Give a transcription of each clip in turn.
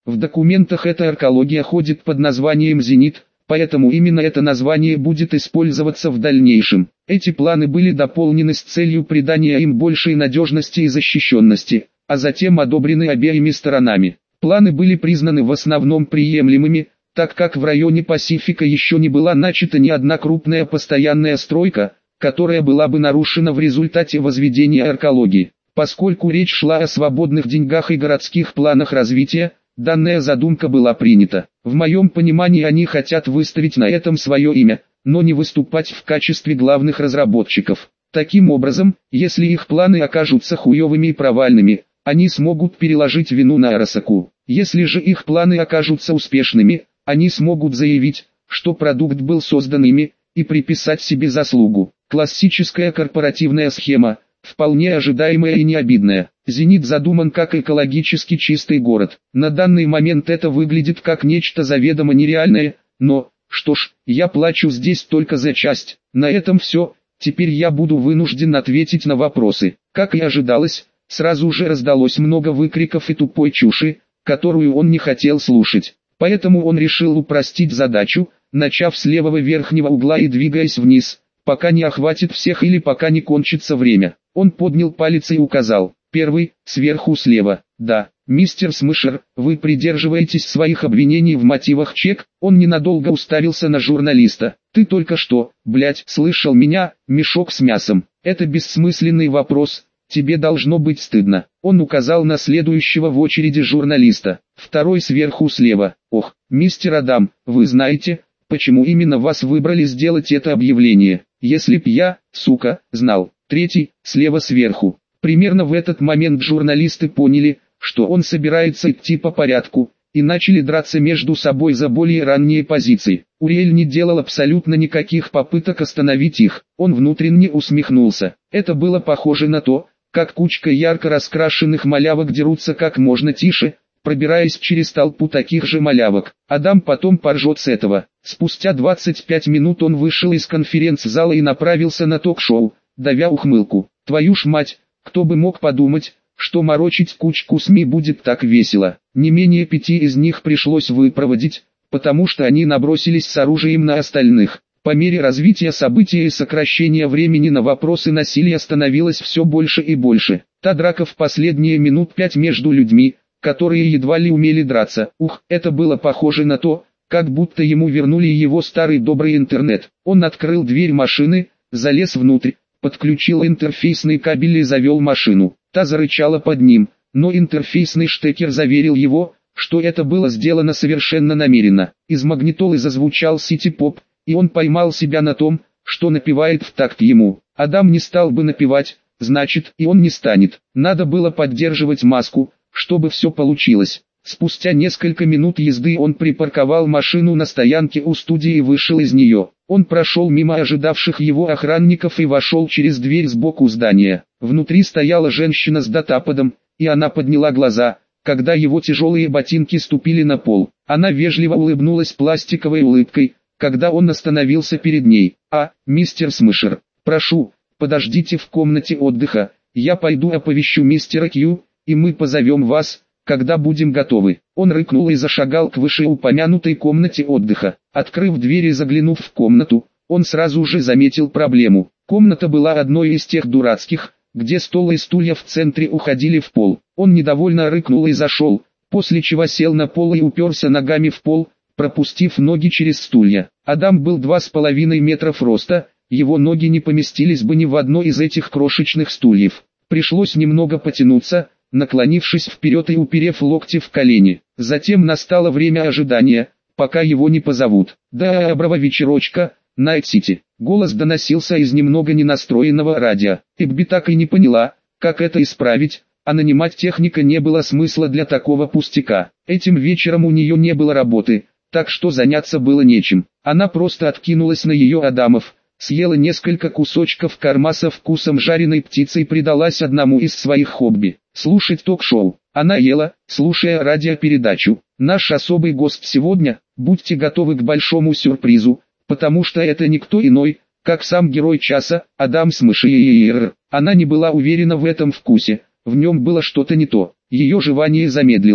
В документах эта аркология ходит под названием «Зенит», поэтому именно это название будет использоваться в дальнейшем. Эти планы были дополнены с целью придания им большей надежности и защищенности, а затем одобрены обеими сторонами. Планы были признаны в основном приемлемыми, так как в районе Пасифика еще не была начата ни одна крупная постоянная стройка, которая была бы нарушена в результате возведения аркологии. Поскольку речь шла о свободных деньгах и городских планах развития, данная задумка была принята. В моем понимании они хотят выставить на этом свое имя, но не выступать в качестве главных разработчиков. Таким образом, если их планы окажутся хуевыми и провальными, они смогут переложить вину на Арасаку. Если же их планы окажутся успешными, они смогут заявить, что продукт был создан ими, и приписать себе заслугу. Классическая корпоративная схема, вполне ожидаемая и необидная. Зенит задуман как экологически чистый город. На данный момент это выглядит как нечто заведомо нереальное, но, что ж, я плачу здесь только за часть. На этом все, теперь я буду вынужден ответить на вопросы. Как и ожидалось, сразу же раздалось много выкриков и тупой чуши, которую он не хотел слушать. Поэтому он решил упростить задачу, начав с левого верхнего угла и двигаясь вниз, пока не охватит всех или пока не кончится время. Он поднял палец и указал. Первый, сверху слева. Да, мистер Смышер, вы придерживаетесь своих обвинений в мотивах чек? Он ненадолго уставился на журналиста. Ты только что, блять, слышал меня, мешок с мясом. Это бессмысленный вопрос, тебе должно быть стыдно. Он указал на следующего в очереди журналиста. Второй сверху слева. Ох, мистер Адам, вы знаете, почему именно вас выбрали сделать это объявление? Если б я, сука, знал. Третий, слева сверху. Примерно в этот момент журналисты поняли, что он собирается идти по порядку, и начали драться между собой за более ранние позиции. Уриэль не делал абсолютно никаких попыток остановить их, он внутренне усмехнулся. Это было похоже на то, как кучка ярко раскрашенных малявок дерутся как можно тише, пробираясь через толпу таких же малявок. Адам потом поржет с этого. Спустя 25 минут он вышел из конференц-зала и направился на ток-шоу, давя ухмылку. Твою ж мать, кто бы мог подумать, что морочить кучку СМИ будет так весело. Не менее 5 из них пришлось выпроводить, потому что они набросились с оружием на остальных. По мере развития событий и сокращения времени на вопросы насилия становилось все больше и больше. Та драка в последние минут 5 между людьми, которые едва ли умели драться. Это было похоже на то, как будто ему вернули его старый добрый интернет. Он открыл дверь машины, залез внутрь, подключил интерфейсный кабель и завел машину. Та зарычала под ним, но интерфейсный штекер заверил его, что это было сделано совершенно намеренно. Из магнитолы зазвучал сити-поп, и он поймал себя на том, что напевает в такт ему. Адам не стал бы напевать, значит, и он не станет. Надо было поддерживать маску, чтобы все получилось. Спустя несколько минут езды он припарковал машину на стоянке у студии и вышел из нее. Он прошел мимо ожидавших его охранников и вошел через дверь сбоку здания. Внутри стояла женщина с датападом, и она подняла глаза, когда его тяжелые ботинки ступили на пол. Она вежливо улыбнулась пластиковой улыбкой, когда он остановился перед ней. Мистер Смышер, прошу, подождите в комнате отдыха, я пойду оповещу мистера Кью, и мы позовем вас, когда будем готовы». Он рыкнул и зашагал к вышеупомянутой комнате отдыха. Открыв дверь и заглянув в комнату, он сразу же заметил проблему. Комната была одной из тех дурацких, где стол и стулья в центре уходили в пол. Он недовольно рыкнул и зашел, после чего сел на пол и уперся ногами в пол, пропустив ноги через стулья. Адам был 2,5 метров роста, его ноги не поместились бы ни в одно из этих крошечных стульев. Пришлось немного потянуться, наклонившись вперед и уперев локти в колени. Затем настало время ожидания, пока его не позовут. «Доброго вечерочка, Найт-Сити». Голос доносился из немного ненастроенного радио. Эбби так и не поняла, как это исправить, а нанимать техника не было смысла для такого пустяка. Этим вечером у нее не было работы, так что заняться было нечем. Она просто откинулась на ее Адамов, съела несколько кусочков корма со вкусом жареной птицы и предалась одному из своих хобби – слушать ток-шоу. Она ела, слушая радиопередачу. Наш особый гость сегодня, будьте готовы к большому сюрпризу, потому что это никто иной, как сам герой часа, Адам Смышер. Она не была уверена в этом вкусе, в нем было что-то не то. Ее жевание замедлилось.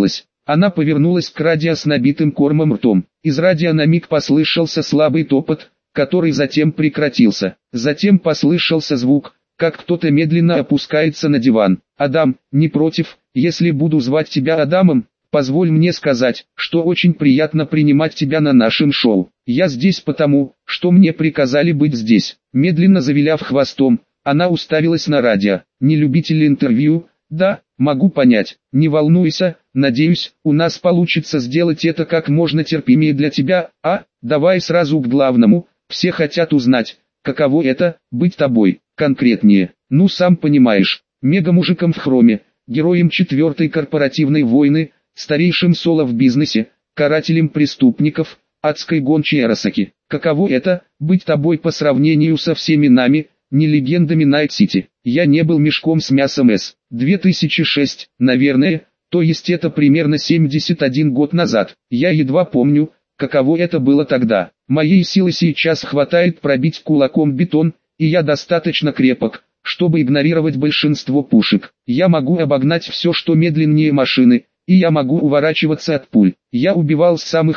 Она повернулась к радио с набитым кормом ртом. Из радио на миг послышался слабый топот, который затем прекратился. Затем послышался звук, как кто-то медленно опускается на диван. «Адам, не против, если буду звать тебя Адамом? Позволь мне сказать, что очень приятно принимать тебя на нашем шоу. Я здесь потому, что мне приказали быть здесь». Медленно завиляв хвостом, она уставилась на радио. «Не любитель интервью?» «Да, могу понять. Не волнуйся, надеюсь, у нас получится сделать это как можно терпимее для тебя. Давай сразу к главному. Все хотят узнать, каково это, быть тобой, конкретнее. Ну сам понимаешь, мега-мужиком в хроме, героем 4-й корпоративной войны, старейшим соло в бизнесе, карателем преступников, адской гончей Арасаки. Каково это, быть тобой по сравнению со всеми нами, не легендами Найт-Сити. Я не был мешком с мясом С. 2006, наверное, то есть это примерно 71 год назад. Я едва помню, каково это было тогда. Моей силы сейчас хватает пробить кулаком бетон, и я достаточно крепок, чтобы игнорировать большинство пушек. Я могу обогнать все, что медленнее машины, и я могу уворачиваться от пуль. Я убивал с самых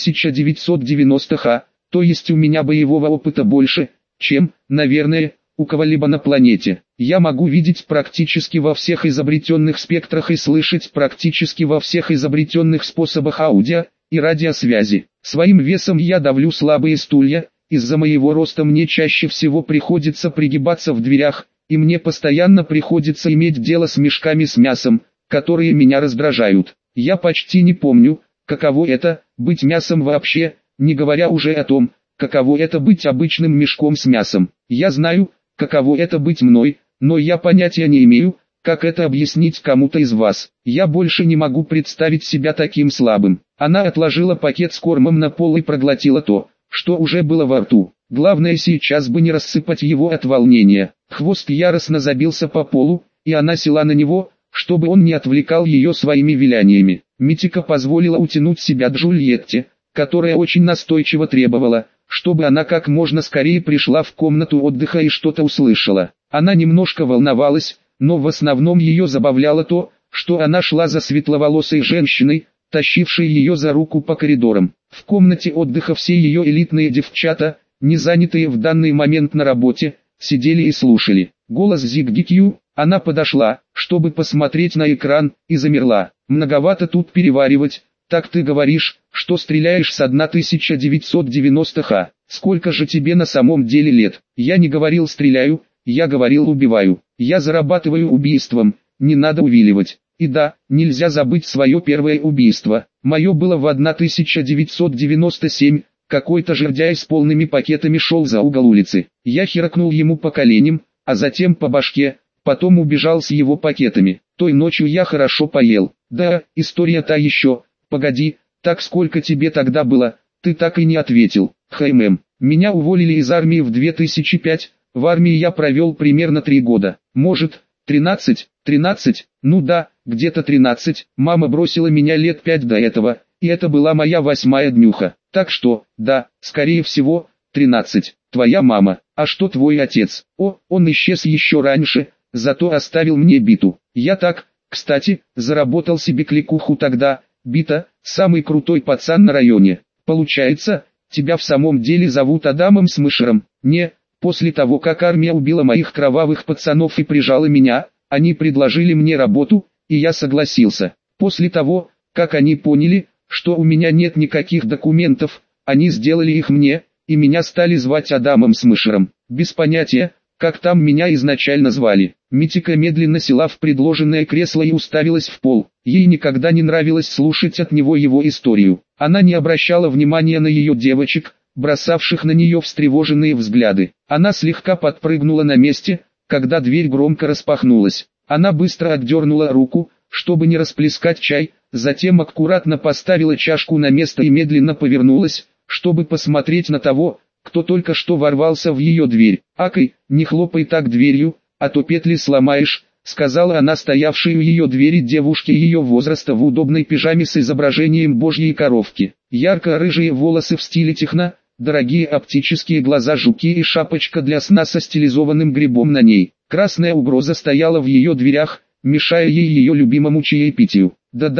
1990-х, то есть у меня боевого опыта больше, чем, наверное, у кого-либо на планете. Я могу видеть практически во всех изобретенных спектрах и слышать практически во всех изобретенных способах аудио и радиосвязи. Своим весом я давлю слабые стулья, из-за моего роста мне чаще всего приходится пригибаться в дверях, и мне постоянно приходится иметь дело с мешками с мясом, которые меня раздражают. Я почти не помню, каково это, быть мясом вообще, не говоря уже о том, каково это быть обычным мешком с мясом. Я знаю, каково это быть мной, но я понятия не имею, как это объяснить кому-то из вас. Я больше не могу представить себя таким слабым. Она отложила пакет с кормом на пол и проглотила то, что уже было во рту. Главное сейчас бы не рассыпать его от волнения. Хвост яростно забился по полу, и она села на него, чтобы он не отвлекал ее своими виляниями. Митика позволила утянуть себя Джульетте, которая очень настойчиво требовала, чтобы она как можно скорее пришла в комнату отдыха и что-то услышала. Она немножко волновалась, но в основном ее забавляло то, что она шла за светловолосой женщиной, тащившей ее за руку по коридорам. В комнате отдыха все ее элитные девчата, не занятые в данный момент на работе, сидели и слушали. Голос Зигги Кью, она подошла, чтобы посмотреть на экран, и замерла. Многовато тут переваривать, так ты говоришь, что стреляешь с 1990-х, сколько же тебе на самом деле лет? Я не говорил стреляю, я говорил убиваю. Я зарабатываю убийством, не надо увиливать. И да, нельзя забыть свое первое убийство. Мое было в 1997, какой-то жердяй с полными пакетами шел за угол улицы. Я херакнул ему по коленям, а затем по башке, потом убежал с его пакетами. Той ночью я хорошо поел. Да, история та еще. Погоди, так сколько тебе тогда было? Ты так и не ответил. Меня уволили из армии в 2005, в армии я провел примерно 3 года. Может, 13, ну да, где-то 13. Мама бросила меня лет 5 до этого, и это была моя 8-я днюха. Так что, да, скорее всего, 13. Твоя мама. А что твой отец? Он исчез еще раньше, зато оставил мне биту. Я так, кстати, заработал себе кликуху тогда. Бита, самый крутой пацан на районе. Получается, тебя в самом деле зовут Адамом Смышером? Не, после того как армия убила моих кровавых пацанов и прижала меня, они предложили мне работу, и я согласился. После того, как они поняли, что у меня нет никаких документов, они сделали их мне, и меня стали звать Адамом Смышером. Без понятия, как там меня изначально звали. Митика медленно села в предложенное кресло и уставилась в пол. Ей никогда не нравилось слушать от него его историю. Она не обращала внимания на ее девочек, бросавших на нее встревоженные взгляды. Она слегка подпрыгнула на месте, когда дверь громко распахнулась. Она быстро отдернула руку, чтобы не расплескать чай, затем аккуратно поставила чашку на место и медленно повернулась, чтобы посмотреть на того, кто только что ворвался в ее дверь. «Акай, не хлопай так дверью, а то петли сломаешь», сказала она стоявшей у ее двери девушке ее возраста в удобной пижаме с изображением божьей коровки. Ярко-рыжие волосы в стиле техно, дорогие оптические глаза жуки и шапочка для сна со стилизованным грибом на ней. Красная угроза стояла в ее дверях, мешая ей ее любимому чаепитию. «Да-да,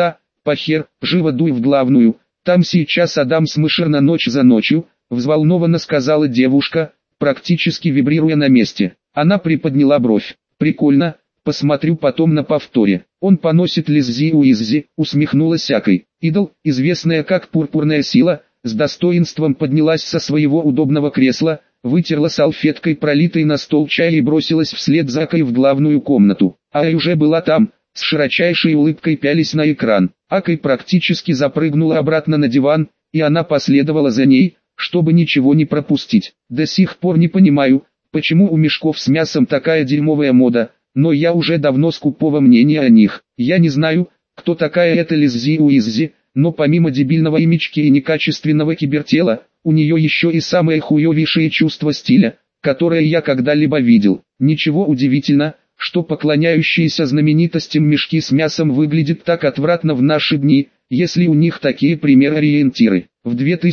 «Пахер, живо дуй в главную, там сейчас Адам Смышер на ночь за ночью», взволнованно сказала девушка, практически вибрируя на месте. Она приподняла бровь. «Прикольно, посмотрю потом на повторе. Он поносит Лиззи Уиззи», усмехнулась Акой. Идол, известная как Пурпурная Сила, с достоинством поднялась со своего удобного кресла, вытерла салфеткой пролитый на стол чай и бросилась вслед за Акой в главную комнату. Ай уже была там, с широчайшей улыбкой пялись на экран. Акой практически запрыгнула обратно на диван, и она последовала за ней, чтобы ничего не пропустить. До сих пор не понимаю, почему у мешков с мясом такая дерьмовая мода, но я уже давно скупого мнения о них. Я не знаю, кто такая эта Лиззи Уиззи, но помимо дебильного имечки и некачественного кибертела, у нее еще и самое хуевейшее чувство стиля, которое я когда-либо видел. Ничего удивительно, что поклоняющиеся знаменитостям мешки с мясом выглядят так отвратно в наши дни, если у них такие пример-ориентиры. В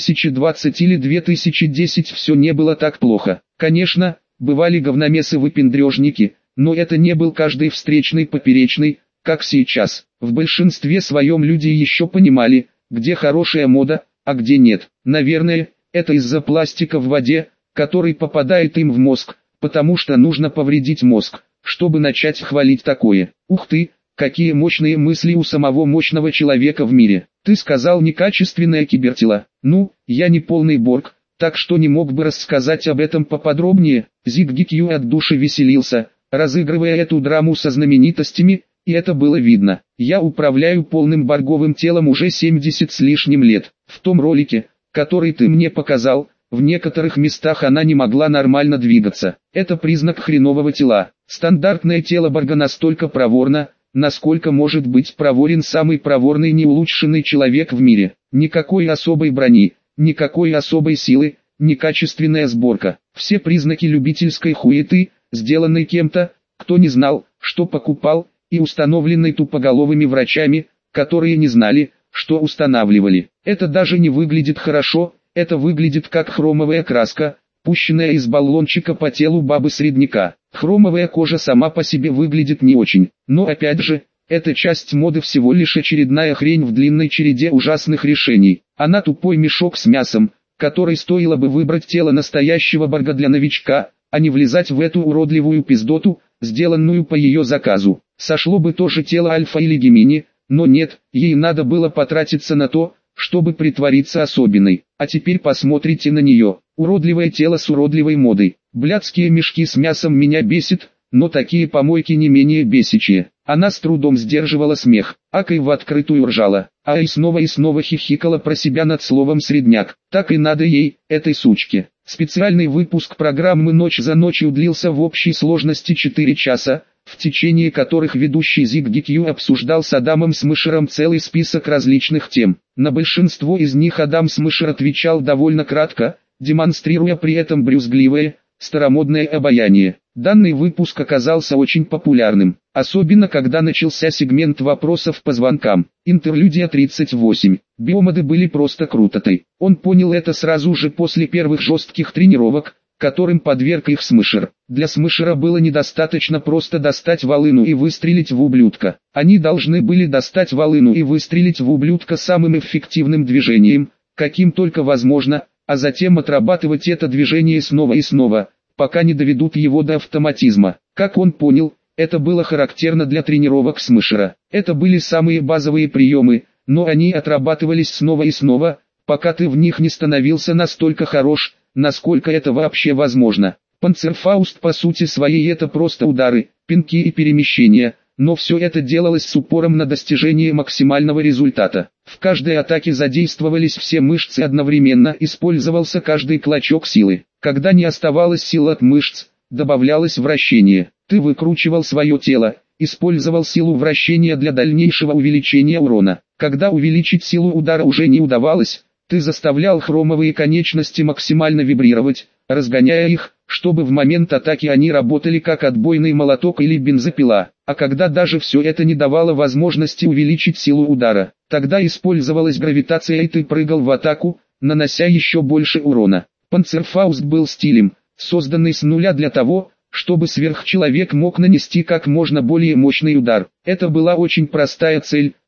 2020 или 2010 все не было так плохо. Конечно, бывали говномесы-выпендрежники, но это не был каждый встречный поперечный, как сейчас. В большинстве своем люди еще понимали, где хорошая мода, а где нет. Наверное, это из-за пластика в воде, который попадает им в мозг, потому что нужно повредить мозг, чтобы начать хвалить такое. Ух ты, какие мощные мысли у самого мощного человека в мире. Ты сказал некачественное кибертело. Ну, я не полный Борг, так что не мог бы рассказать об этом поподробнее. ZiggyQ от души веселился, разыгрывая эту драму со знаменитостями, и это было видно. Я управляю полным борговым телом уже 70 с лишним лет. В том ролике, который ты мне показал, в некоторых местах она не могла нормально двигаться. Это признак хренового тела. Стандартное тело Борга настолько проворно, насколько может быть проворен самый проворный неулучшенный человек в мире. Никакой особой брони, никакой особой силы, некачественная сборка. Все признаки любительской хуеты, сделанной кем-то, кто не знал, что покупал, и установленной тупоголовыми врачами, которые не знали, что устанавливали. Это даже не выглядит хорошо, это выглядит как хромовая краска, пущенная из баллончика по телу бабы-средняка. Хромовая кожа сама по себе выглядит не очень, но опять же, эта часть моды всего лишь очередная хрень в длинной череде ужасных решений. Она тупой мешок с мясом, который стоило бы выбрать тело настоящего Борга для новичка, а не влезать в эту уродливую пиздоту, сделанную по ее заказу. Сошло бы тоже тело Альфа или Гемини, но нет, ей надо было потратиться на то, чтобы притвориться особенной. А теперь посмотрите на нее. Уродливое тело с уродливой модой. Блядские мешки с мясом меня бесит, но такие помойки не менее бесячие. Она с трудом сдерживала смех. Акой в открытую ржала, а и снова хихикала про себя над словом «средняк». Так и надо ей, этой сучке. Специальный выпуск программы «Ночь за ночью» длился в общей сложности 4 часа, в течение которых ведущий ZiggyQ обсуждал с Адамом Смышером целый список различных тем. На большинство из них Адам Смышер отвечал довольно кратко, демонстрируя при этом брюзгливое, старомодное обаяние. Данный выпуск оказался очень популярным, особенно когда начался сегмент вопросов по звонкам. Интерлюдия 38. Биомоды были просто крутотой. Он понял это сразу же после первых жестких тренировок, которым подверг их Смышер. Для Смышера было недостаточно просто достать волыну и выстрелить в ублюдка. Они должны были достать волыну и выстрелить в ублюдка самым эффективным движением, каким только возможно, а затем отрабатывать это движение снова и снова, пока не доведут его до автоматизма. Как он понял, это было характерно для тренировок Смышера. Это были самые базовые приемы, но они отрабатывались снова и снова, пока ты в них не становился настолько хорош, насколько это вообще возможно. Панцерфауст по сути своей это просто удары, пинки и перемещения, но все это делалось с упором на достижение максимального результата. В каждой атаке задействовались все мышцы одновременно, использовался каждый клочок силы. Когда не оставалось сил от мышц, добавлялось вращение. Ты выкручивал свое тело, использовал силу вращения для дальнейшего увеличения урона. Когда увеличить силу удара уже не удавалось, ты заставлял хромовые конечности максимально вибрировать, разгоняя их, чтобы в момент атаки они работали как отбойный молоток или бензопила. А когда даже все это не давало возможности увеличить силу удара, тогда использовалась гравитация и ты прыгал в атаку, нанося еще больше урона. Панцерфауст был стилем, созданный с нуля для того, чтобы сверхчеловек мог нанести как можно более мощный удар. Это была очень простая цель,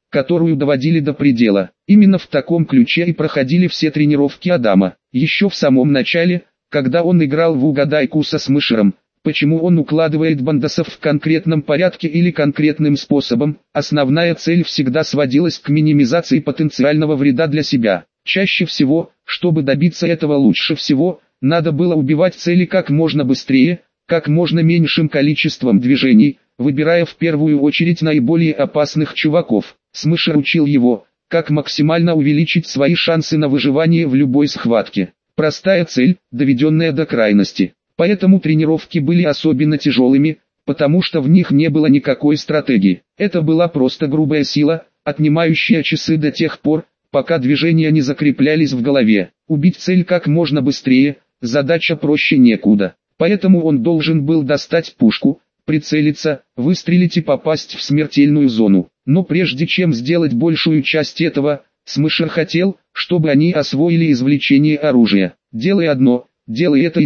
которую доводили до предела. Именно в таком ключе и проходили все тренировки Адама. Еще в самом начале, когда он играл в угадайку со Смешером, почему он укладывает бандосов в конкретном порядке или конкретным способом, основная цель всегда сводилась к минимизации потенциального вреда для себя. Чаще всего, чтобы добиться этого лучше всего, надо было убивать цели как можно быстрее, как можно меньшим количеством движений, выбирая в первую очередь наиболее опасных чуваков. Смешер учил его, как максимально увеличить свои шансы на выживание в любой схватке. Простая цель, доведенная до крайности. Поэтому тренировки были особенно тяжелыми, потому что в них не было никакой стратегии. Это была просто грубая сила, отнимающая часы до тех пор, пока движения не закреплялись в голове. Убить цель как можно быстрее, задача проще некуда. Поэтому он должен был достать пушку, прицелиться, выстрелить и попасть в смертельную зону. Но прежде чем сделать большую часть этого, Смешер хотел, чтобы они освоили извлечение оружия. Делай одно, делай это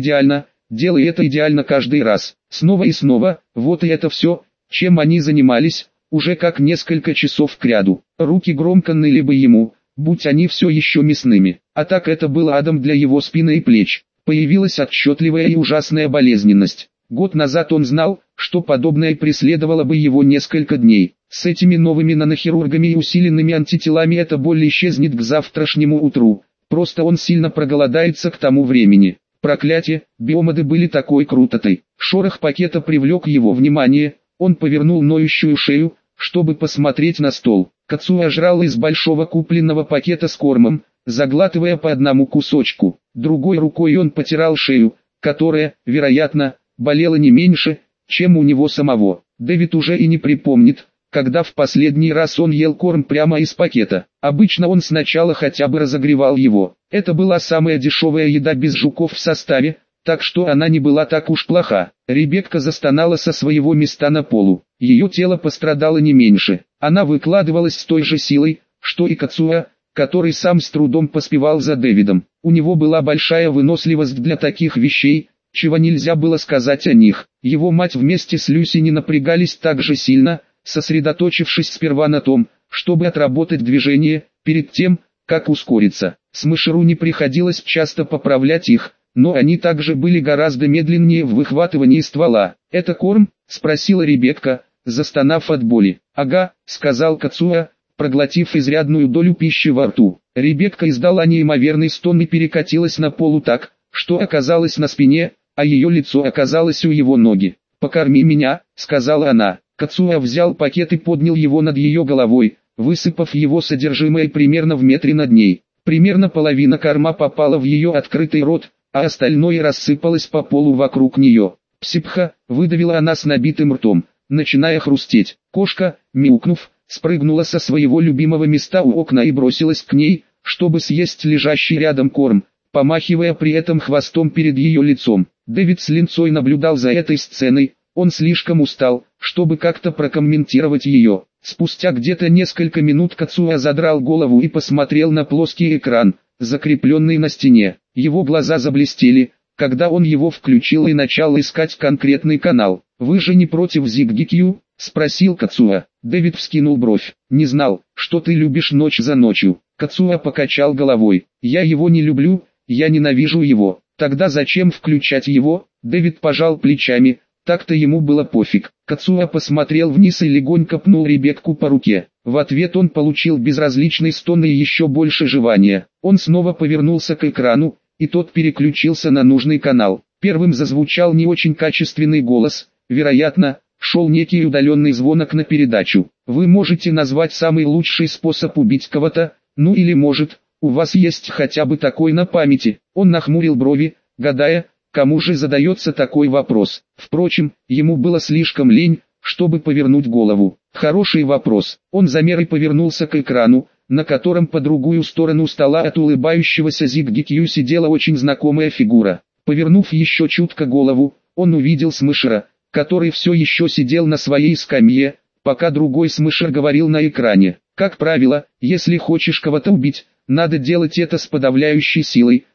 идеально каждый раз, снова и снова, вот и это все, чем они занимались, уже как несколько часов кряду. Руки громко ныли бы ему, будь они все еще мясными, а так это был адом для его спины и плеч. Появилась отчетливая и ужасная болезненность. Год назад он знал, что подобное преследовало бы его несколько дней. С этими новыми нанохирургами и усиленными антителами эта боль исчезнет к завтрашнему утру, просто он сильно проголодается к тому времени. Проклятие, биомоды были такой крутотой. Шорох пакета привлек его внимание, он повернул ноющую шею, чтобы посмотреть на стол. Кацуя жрал из большого купленного пакета с кормом, заглатывая по одному кусочку. Другой рукой он потирал шею, которая, вероятно, болела не меньше, чем у него самого. Дэвид уже и не припомнит, когда в последний раз он ел корм прямо из пакета. Обычно он сначала хотя бы разогревал его. Это была самая дешевая еда без жуков в составе, так что она не была так уж плоха. Ребекка застонала со своего места на полу. Ее тело пострадало не меньше. Она выкладывалась с той же силой, что и Кацуя, который сам с трудом поспевал за Дэвидом. У него была большая выносливость для таких вещей, чего нельзя было сказать о них. Его мать вместе с Люси не напрягались так же сильно, сосредоточившись сперва на том, чтобы отработать движение, перед тем, как ускориться. Смешеру не приходилось часто поправлять их, но они также были гораздо медленнее в выхватывании ствола. «Это корм?» – спросила Ребекка, застонав от боли. «Ага», – сказал Кацуя, проглотив изрядную долю пищи во рту. Ребекка издала неимоверный стон и перекатилась на полу так, что оказалась на спине, а ее лицо оказалось у его ноги. «Покорми меня», – сказала она. Кацуя взял пакет и поднял его над ее головой, высыпав его содержимое примерно в метре над ней. Примерно половина корма попала в ее открытый рот, а остальное рассыпалось по полу вокруг нее. «Псипха», — выдавила она с набитым ртом, начиная хрустеть. Кошка, мяукнув, спрыгнула со своего любимого места у окна и бросилась к ней, чтобы съесть лежащий рядом корм, помахивая при этом хвостом перед ее лицом. Дэвид с линцой наблюдал за этой сценой. Он слишком устал, чтобы как-то прокомментировать ее. Спустя где-то несколько минут Кацуя задрал голову и посмотрел на плоский экран, закрепленный на стене. Его глаза заблестели, когда он его включил и начал искать конкретный канал. «Вы же не против Зиггикью?» – спросил Кацуя. Дэвид вскинул бровь. «Не знал, что ты любишь ночь за ночью». Кацуя покачал головой. «Я его не люблю, я ненавижу его. Тогда зачем включать его?» Дэвид пожал плечами. Так-то ему было пофиг. Кацуя посмотрел вниз и легонько пнул Ребекку по руке. В ответ он получил безразличный стон и еще больше жевания. Он снова повернулся к экрану, и тот переключился на нужный канал. Первым зазвучал не очень качественный голос, вероятно, шел некий удаленный звонок на передачу. «Вы можете назвать самый лучший способ убить кого-то, ну или может, у вас есть хотя бы такой на памяти». Он нахмурил брови, гадая, кому же задается такой вопрос. Впрочем, ему было слишком лень, чтобы повернуть голову. Хороший вопрос. Он замер и повернулся к экрану, на котором по другую сторону стола от улыбающегося Зиггикью сидела очень знакомая фигура. Повернув еще чутко голову, он увидел Смешера, который все еще сидел на своей скамье, пока другой Смешер говорил на экране. «Как правило, если хочешь кого-то убить, надо делать это с подавляющей силой,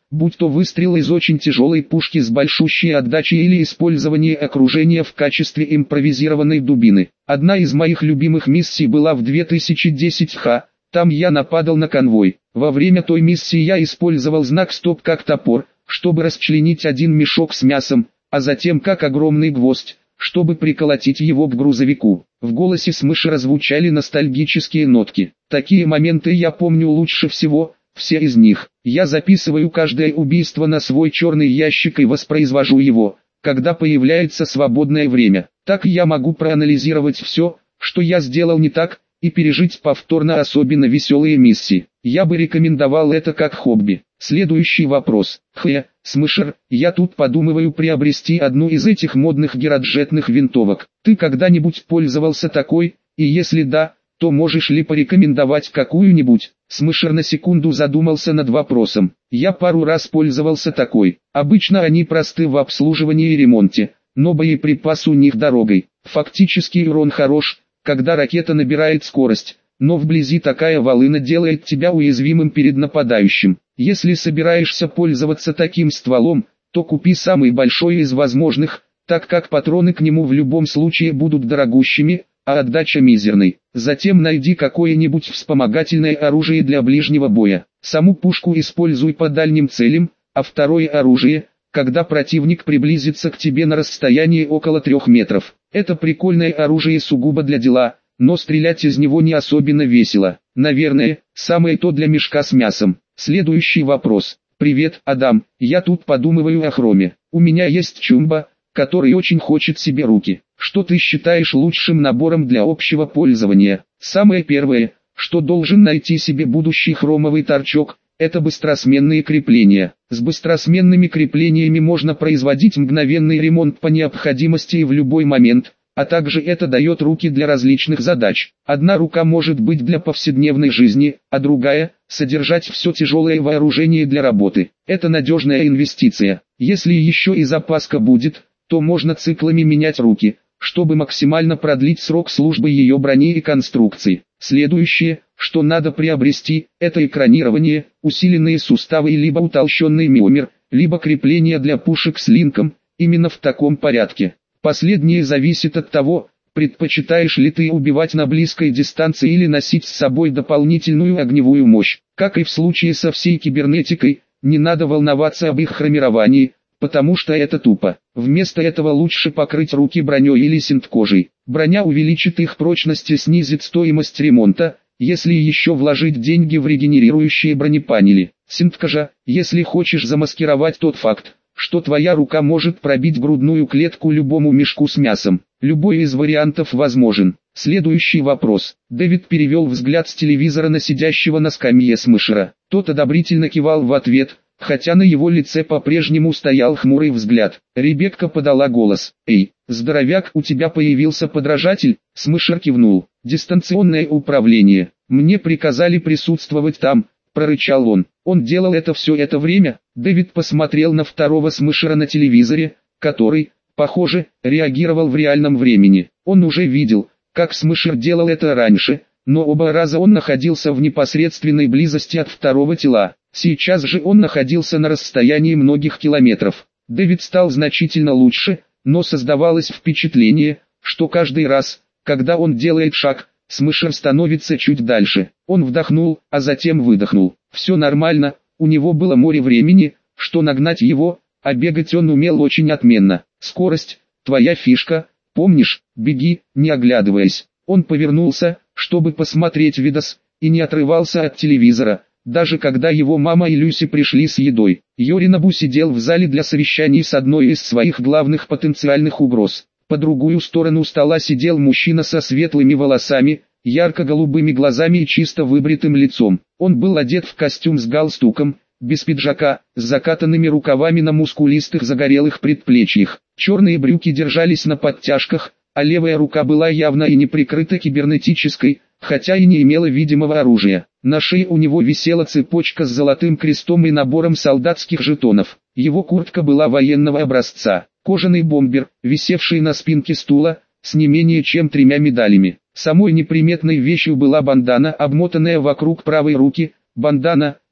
будь то выстрел из очень тяжелой пушки с большущей отдачей или использование окружения в качестве импровизированной дубины. Одна из моих любимых миссий была в 2010 х. Там я нападал на конвой. Во время той миссии я использовал знак «Стоп» как топор, чтобы расчленить один мешок с мясом, а затем как огромный гвоздь, чтобы приколотить его к грузовику. В голосе Смешера звучали ностальгические нотки. Такие моменты я помню лучше всего, все из них. Я записываю каждое убийство на свой черный ящик и воспроизвожу его, когда появляется свободное время. Так я могу проанализировать все, что я сделал не так, и пережить повторно особенно веселые миссии. Я бы рекомендовал это как хобби. Следующий вопрос. Смешер, я тут подумываю приобрести одну из этих модных гираджетных винтовок. Ты когда-нибудь пользовался такой, и если да, то можешь ли порекомендовать какую-нибудь? Смешер на секунду задумался над вопросом. Я пару раз пользовался такой. Обычно они просты в обслуживании и ремонте, но боеприпас у них дорогой. Фактически урон хорош, когда ракета набирает скорость, но вблизи такая волына делает тебя уязвимым перед нападающим. Если собираешься пользоваться таким стволом, то купи самый большой из возможных, так как патроны к нему в любом случае будут дорогущими, а отдача мизерной. Затем найди какое-нибудь вспомогательное оружие для ближнего боя. Саму пушку используй по дальним целям, а второе оружие, когда противник приблизится к тебе на расстоянии около 3 метров. Это прикольное оружие сугубо для дела, но стрелять из него не особенно весело. Наверное, самое то для мешка с мясом. Следующий вопрос. Привет, Адам, я тут подумываю о хроме. У меня есть чумба, который очень хочет себе руки. Что ты считаешь лучшим набором для общего пользования? Самое первое, что должен найти себе будущий хромовый торчок, это быстросменные крепления. С быстросменными креплениями можно производить мгновенный ремонт по необходимости и в любой момент, а также это дает руки для различных задач. Одна рука может быть для повседневной жизни, а другая – содержать все тяжелое вооружение для работы. Это надежная инвестиция. Если еще и запаска будет, то можно циклами менять руки, чтобы максимально продлить срок службы ее брони и конструкции. Следующее, что надо приобрести, это экранирование, усиленные суставы и либо утолщенный миомер, либо крепление для пушек с линком, именно в таком порядке. Последнее зависит от того, предпочитаешь ли ты убивать на близкой дистанции или носить с собой дополнительную огневую мощь. Как и в случае со всей кибернетикой, не надо волноваться об их хромировании, потому что это тупо. Вместо этого лучше покрыть руки броней или синткожей. Броня увеличит их прочность и снизит стоимость ремонта, если еще вложить деньги в регенерирующие бронепанели. Синткожа, если хочешь замаскировать тот факт, что твоя рука может пробить грудную клетку любому мешку с мясом. Любой из вариантов возможен. Следующий вопрос. Дэвид перевел взгляд с телевизора на сидящего на скамье Смешера. Тот одобрительно кивал в ответ, хотя на его лице по-прежнему стоял хмурый взгляд. Ребекка подала голос. «Эй, здоровяк, у тебя появился подражатель?» Смешер кивнул. «Дистанционное управление. Мне приказали присутствовать там», прорычал он. Он делал это все это время. Дэвид посмотрел на второго Смешера на телевизоре, который, похоже, реагировал в реальном времени. Он уже видел, как Смешер делал это раньше, но оба раза он находился в непосредственной близости от второго тела. Сейчас же он находился на расстоянии многих километров. Дэвид стал значительно лучше, но создавалось впечатление, что каждый раз, когда он делает шаг, Смешер становится чуть дальше. Он вдохнул, а затем выдохнул. Все нормально, у него было море времени, что нагнать его, а бегать он умел очень отменно. Скорость, твоя фишка, помнишь, беги, не оглядываясь. Он повернулся, чтобы посмотреть видос, и не отрывался от телевизора, даже когда его мама и Люси пришли с едой. Йоринабу сидел в зале для совещаний с одной из своих главных потенциальных угроз. По другую сторону стола сидел мужчина со светлыми волосами, ярко-голубыми глазами и чисто выбритым лицом. Он был одет в костюм с галстуком, без пиджака, с закатанными рукавами на мускулистых загорелых предплечьях. Черные брюки держались на подтяжках, а левая рука была явно и не прикрыта кибернетической, хотя и не имела видимого оружия. На шее у него висела цепочка с золотым крестом и набором солдатских жетонов. Его куртка была военного образца. Кожаный бомбер, висевший на спинке стула, с не менее чем 3 медалями. Самой неприметной вещью была бандана, обмотанная вокруг правой руки. Бандана,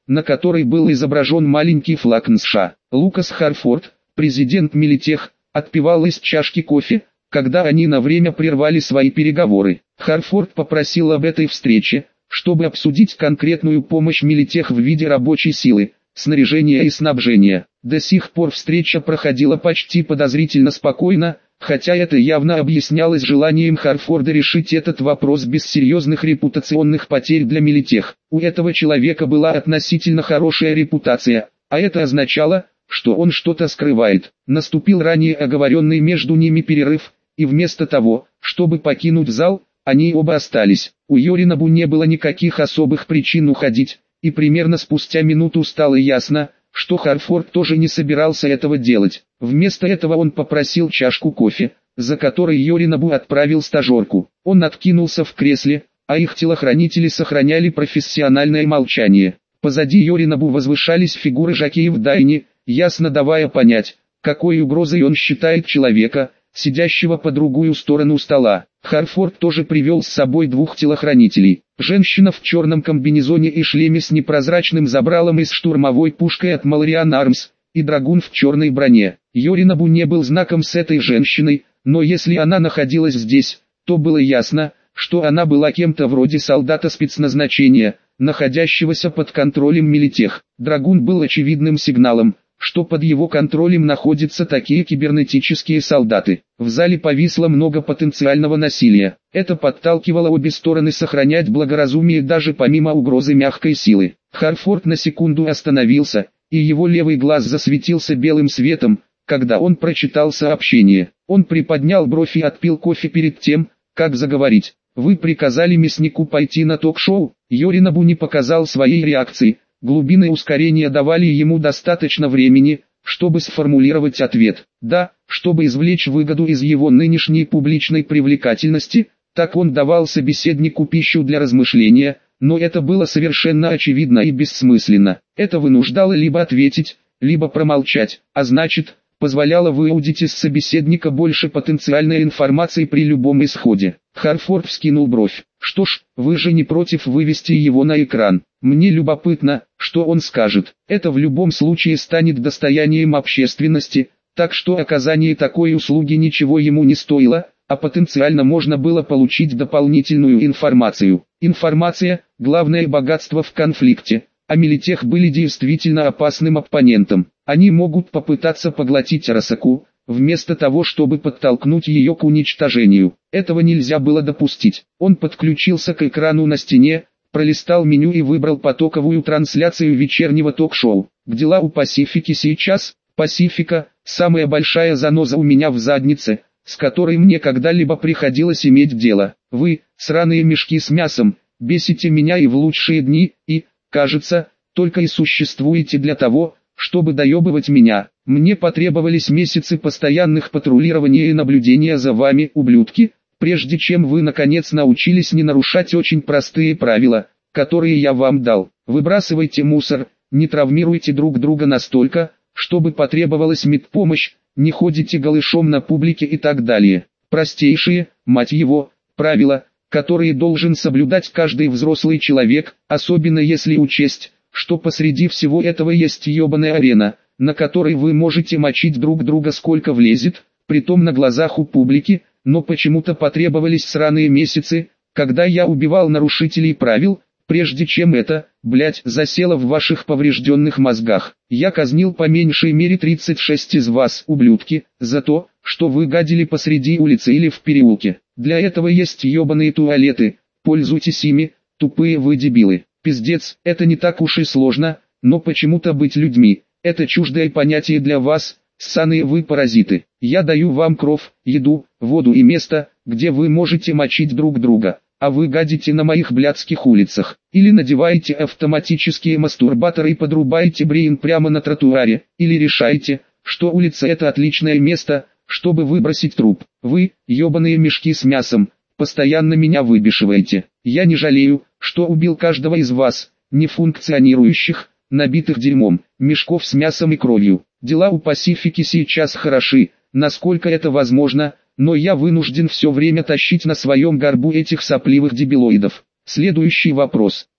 на которой был изображен маленький флаг США. Лукас Харфорд, президент Милитех, отпивал из чашки кофе, когда они на время прервали свои переговоры. Харфорд попросил об этой встрече, чтобы обсудить конкретную помощь Милитех в виде рабочей силы, снаряжения и снабжения. До сих пор встреча проходила почти подозрительно спокойно, хотя это явно объяснялось желанием Харфорда решить этот вопрос без серьезных репутационных потерь для Милитех. У этого человека была относительно хорошая репутация, а это означало, что он что-то скрывает. Наступил ранее оговоренный между ними перерыв, и вместо того, чтобы покинуть зал, они оба остались. У Йоринобу не было никаких особых причин уходить, и примерно спустя минуту стало ясно, что Харфорд тоже не собирался этого делать. Вместо этого он попросил чашку кофе, за которой Йоринобу отправил стажерку. Он откинулся в кресле, а их телохранители сохраняли профессиональное молчание. Позади Йоринобу возвышались фигуры жокеев Дайни, ясно давая понять, какой угрозой он считает человека, сидящего по другую сторону стола. Харфорд тоже привел с собой двух телохранителей. Женщина в черном комбинезоне и шлеме с непрозрачным забралом и с штурмовой пушкой от Малриан Армс, и драгун в черной броне. Йоринобу не был знаком с этой женщиной, но если она находилась здесь, то было ясно, что она была кем-то вроде солдата спецназначения, находящегося под контролем Милитех. Драгун был очевидным сигналом, что под его контролем находятся такие кибернетические солдаты. В зале повисло много потенциального насилия. Это подталкивало обе стороны сохранять благоразумие даже помимо угрозы мягкой силы. Харфорд на секунду остановился, и его левый глаз засветился белым светом, когда он прочитал сообщение. Он приподнял бровь и отпил кофе перед тем, как заговорить. «Вы приказали мяснику пойти на ток-шоу?» Йоринобу не показал своей реакции. Глубины ускорения давали ему достаточно времени, чтобы сформулировать ответ. Да, чтобы извлечь выгоду из его нынешней публичной привлекательности, так он давал собеседнику пищу для размышления, но это было совершенно очевидно и бессмысленно. Это вынуждало либо ответить, либо промолчать, а значит, позволяло выудить из собеседника больше потенциальной информации при любом исходе. Харфорд вскинул бровь. «Что ж, вы же не против вывести его на экран? Мне любопытно, что он скажет. Это в любом случае станет достоянием общественности, так что оказание такой услуги ничего ему не стоило, а потенциально можно было получить дополнительную информацию. Информация – главное богатство в конфликте, а Милитех были действительно опасным оппонентом. Они могут попытаться поглотить Арасаку, вместо того чтобы подтолкнуть ее к уничтожению. Этого нельзя было допустить. Он подключился к экрану на стене, пролистал меню и выбрал потоковую трансляцию вечернего ток-шоу. «К дела у Пасифики сейчас?» «Пасифика – самая большая заноза у меня в заднице, с которой мне когда-либо приходилось иметь дело. Вы, сраные мешки с мясом, бесите меня и в лучшие дни, и, кажется, только и существуете для того, чтобы доебывать меня. Мне потребовались месяцы постоянных патрулирования и наблюдения за вами, ублюдки, прежде чем вы наконец научились не нарушать очень простые правила, которые я вам дал. Выбрасывайте мусор, не травмируйте друг друга настолько, чтобы потребовалась медпомощь, не ходите голышом на публике и так далее. Простейшие, мать его, правила, которые должен соблюдать каждый взрослый человек, особенно если учесть, что посреди всего этого есть ебаная арена, на которой вы можете мочить друг друга сколько влезет, притом на глазах у публики, но почему-то потребовались сраные месяцы, когда я убивал нарушителей правил, прежде чем это, блять, засело в ваших поврежденных мозгах. Я казнил по меньшей мере 36 из вас, ублюдки, за то, что вы гадили посреди улицы или в переулке. Для этого есть ебаные туалеты, пользуйтесь ими, тупые вы дебилы. Пиздец, это не так уж и сложно, но почему-то быть людьми, это чуждое понятие для вас, ссаные вы паразиты. Я даю вам кров, еду, воду и место, где вы можете мочить друг друга, а вы гадите на моих блядских улицах. Или надеваете автоматические мастурбаторы и подрубаете брейн прямо на тротуаре, или решаете, что улица это отличное место, чтобы выбросить труп. Вы, ебаные мешки с мясом, постоянно меня выбешиваете. Я не жалею, что убил каждого из вас, нефункционирующих, набитых дерьмом, мешков с мясом и кровью. Дела у Пасифики сейчас хороши, насколько это возможно, но я вынужден все время тащить на своем горбу этих сопливых дебилоидов. Следующий вопрос.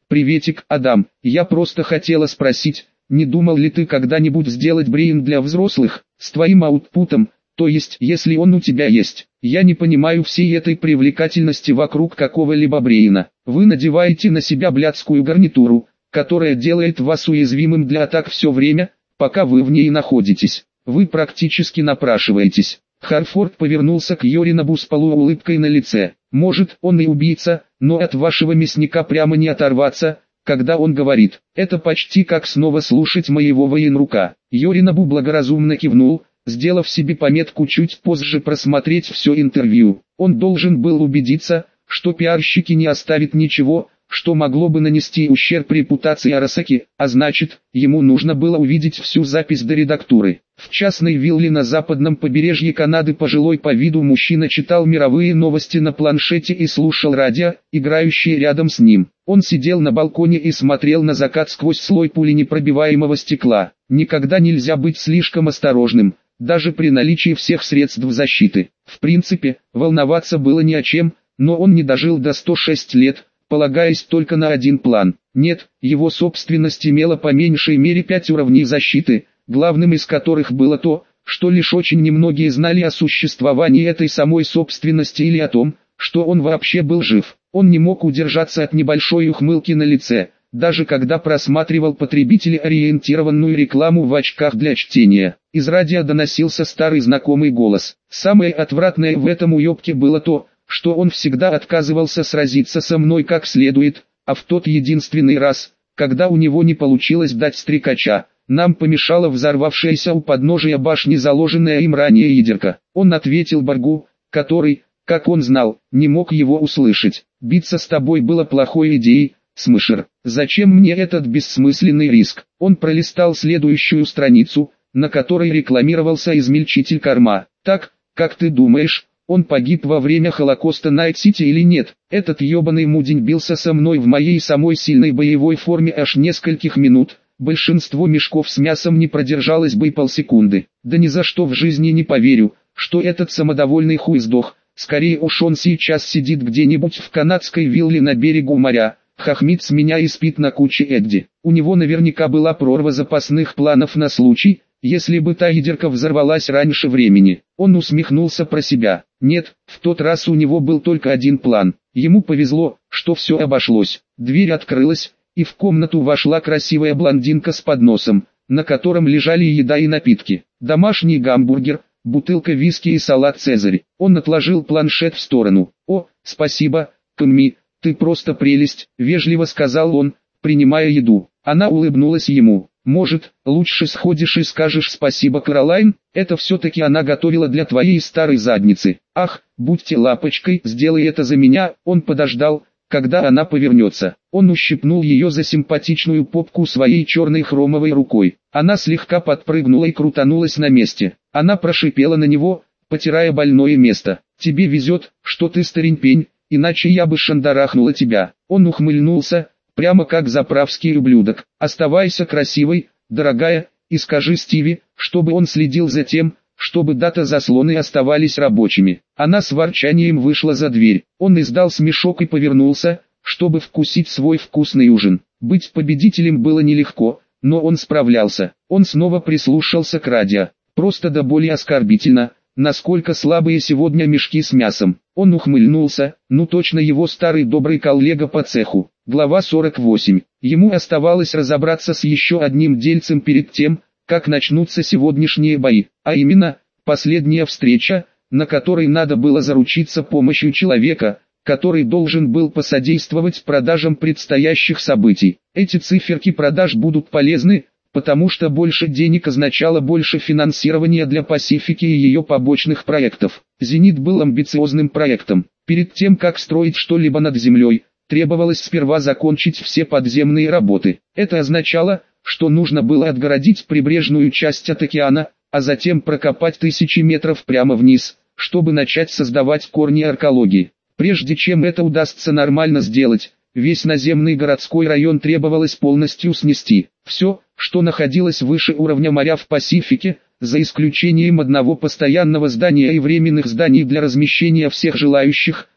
Приветик, Адам, я просто хотела спросить, не думал ли ты когда-нибудь сделать брейн для взрослых, с твоим аутпутом, то есть, если он у тебя есть. Я не понимаю всей этой привлекательности вокруг какого-либо брейна. Вы надеваете на себя блядскую гарнитуру, которая делает вас уязвимым для атак все время, пока вы в ней находитесь. Вы практически напрашиваетесь. Харфорд повернулся к Йоринабу с полуулыбкой на лице. Может, он и убийца, но от вашего мясника прямо не оторваться, когда он говорит. Это почти как снова слушать моего военрука. Йоринабу благоразумно кивнул, сделав себе пометку чуть позже просмотреть все интервью. Он должен был убедиться, что пиарщики не оставят ничего, что могло бы нанести ущерб репутации Арасаки, а значит, ему нужно было увидеть всю запись до редактуры. В частной вилле на западном побережье Канады пожилой по виду мужчина читал мировые новости на планшете и слушал радио, играющее рядом с ним. Он сидел на балконе и смотрел на закат сквозь слой пуленепробиваемого стекла. Никогда нельзя быть слишком осторожным, даже при наличии всех средств защиты. В принципе, волноваться было не о чем, но он не дожил до 106 лет, полагаясь только на один план. Нет, его собственность имела по меньшей мере 5 уровней защиты, главным из которых было то, что лишь очень немногие знали о существовании этой самой собственности или о том, что он вообще был жив. Он не мог удержаться от небольшой ухмылки на лице, даже когда просматривал потребителеориентированную рекламу в очках для чтения. Из радио доносился старый знакомый голос. Самое отвратное в этом уебке было то, что он всегда отказывался сразиться со мной как следует, а в тот единственный раз, когда у него не получилось дать стрекача, нам помешала взорвавшаяся у подножия башни заложенная им ранее ядерка. Он ответил Баргу, который, как он знал, не мог его услышать. «Биться с тобой было плохой идеей, Смышер. Зачем мне этот бессмысленный риск?» Он пролистал следующую страницу, на которой рекламировался измельчитель корма. «Так, как ты думаешь, он погиб во время Холокоста Найт-Сити или нет? Этот ебаный мудень бился со мной в моей самой сильной боевой форме аж нескольких минут. Большинство мешков с мясом не продержалось бы и полсекунды. Да ни за что в жизни не поверю, что этот самодовольный хуй сдох. Скорее уж он сейчас сидит где-нибудь в канадской вилле на берегу моря, хохмит с меня и спит на куче Эдди. У него наверняка была прорва запасных планов на случай, если бы та ядерка взорвалась раньше времени. Он усмехнулся про себя. Нет, в тот раз у него был только один план. Ему повезло, что все обошлось. Дверь открылась, и в комнату вошла красивая блондинка с подносом, на котором лежали еда и напитки. Домашний гамбургер, бутылка виски и салат «Цезарь». Он отложил планшет в сторону. «О, спасибо, Кэмми, ты просто прелесть», — вежливо сказал он, принимая еду. Она улыбнулась ему. «Может, лучше сходишь и скажешь спасибо, Каролайн? Это все-таки она готовила для твоей старой задницы. Ах, будьте лапочкой, сделай это за меня». Он подождал, когда она повернется. Он ущипнул ее за симпатичную попку своей черной хромовой рукой. Она слегка подпрыгнула и крутанулась на месте. Она прошипела на него, потирая больное место. «Тебе везет, что ты старень пень, иначе я бы шандарахнула тебя». Он ухмыльнулся, прямо как заправский ублюдок. «Оставайся красивой, дорогая, и скажи Стиви, чтобы он следил за тем, чтобы дата-заслоны оставались рабочими». Она с ворчанием вышла за дверь. Он издал смешок и повернулся, чтобы вкусить свой вкусный ужин. Быть победителем было нелегко, но он справлялся. Он снова прислушался к радио. Просто до боли оскорбительно, насколько слабые сегодня мешки с мясом. Он ухмыльнулся, ну точно его старый добрый коллега по цеху. Глава 48. Ему оставалось разобраться с еще одним дельцем перед тем, как начнутся сегодняшние бои, а именно, последняя встреча, на которой надо было заручиться помощью человека, который должен был посодействовать продажам предстоящих событий. Эти циферки продаж будут полезны, потому что больше денег означало больше финансирования для Пасифики и ее побочных проектов. «Зенит» был амбициозным проектом. Перед тем, как строить что-либо над землей, требовалось сперва закончить все подземные работы. Это означало, что нужно было отгородить прибрежную часть от океана, а затем прокопать тысячи метров прямо вниз, чтобы начать создавать корни аркеологии. Прежде чем это удастся нормально сделать, весь наземный городской район требовалось полностью снести. Все, что находилось выше уровня моря в Пасифике, за исключением одного постоянного здания и временных зданий для размещения всех желающих,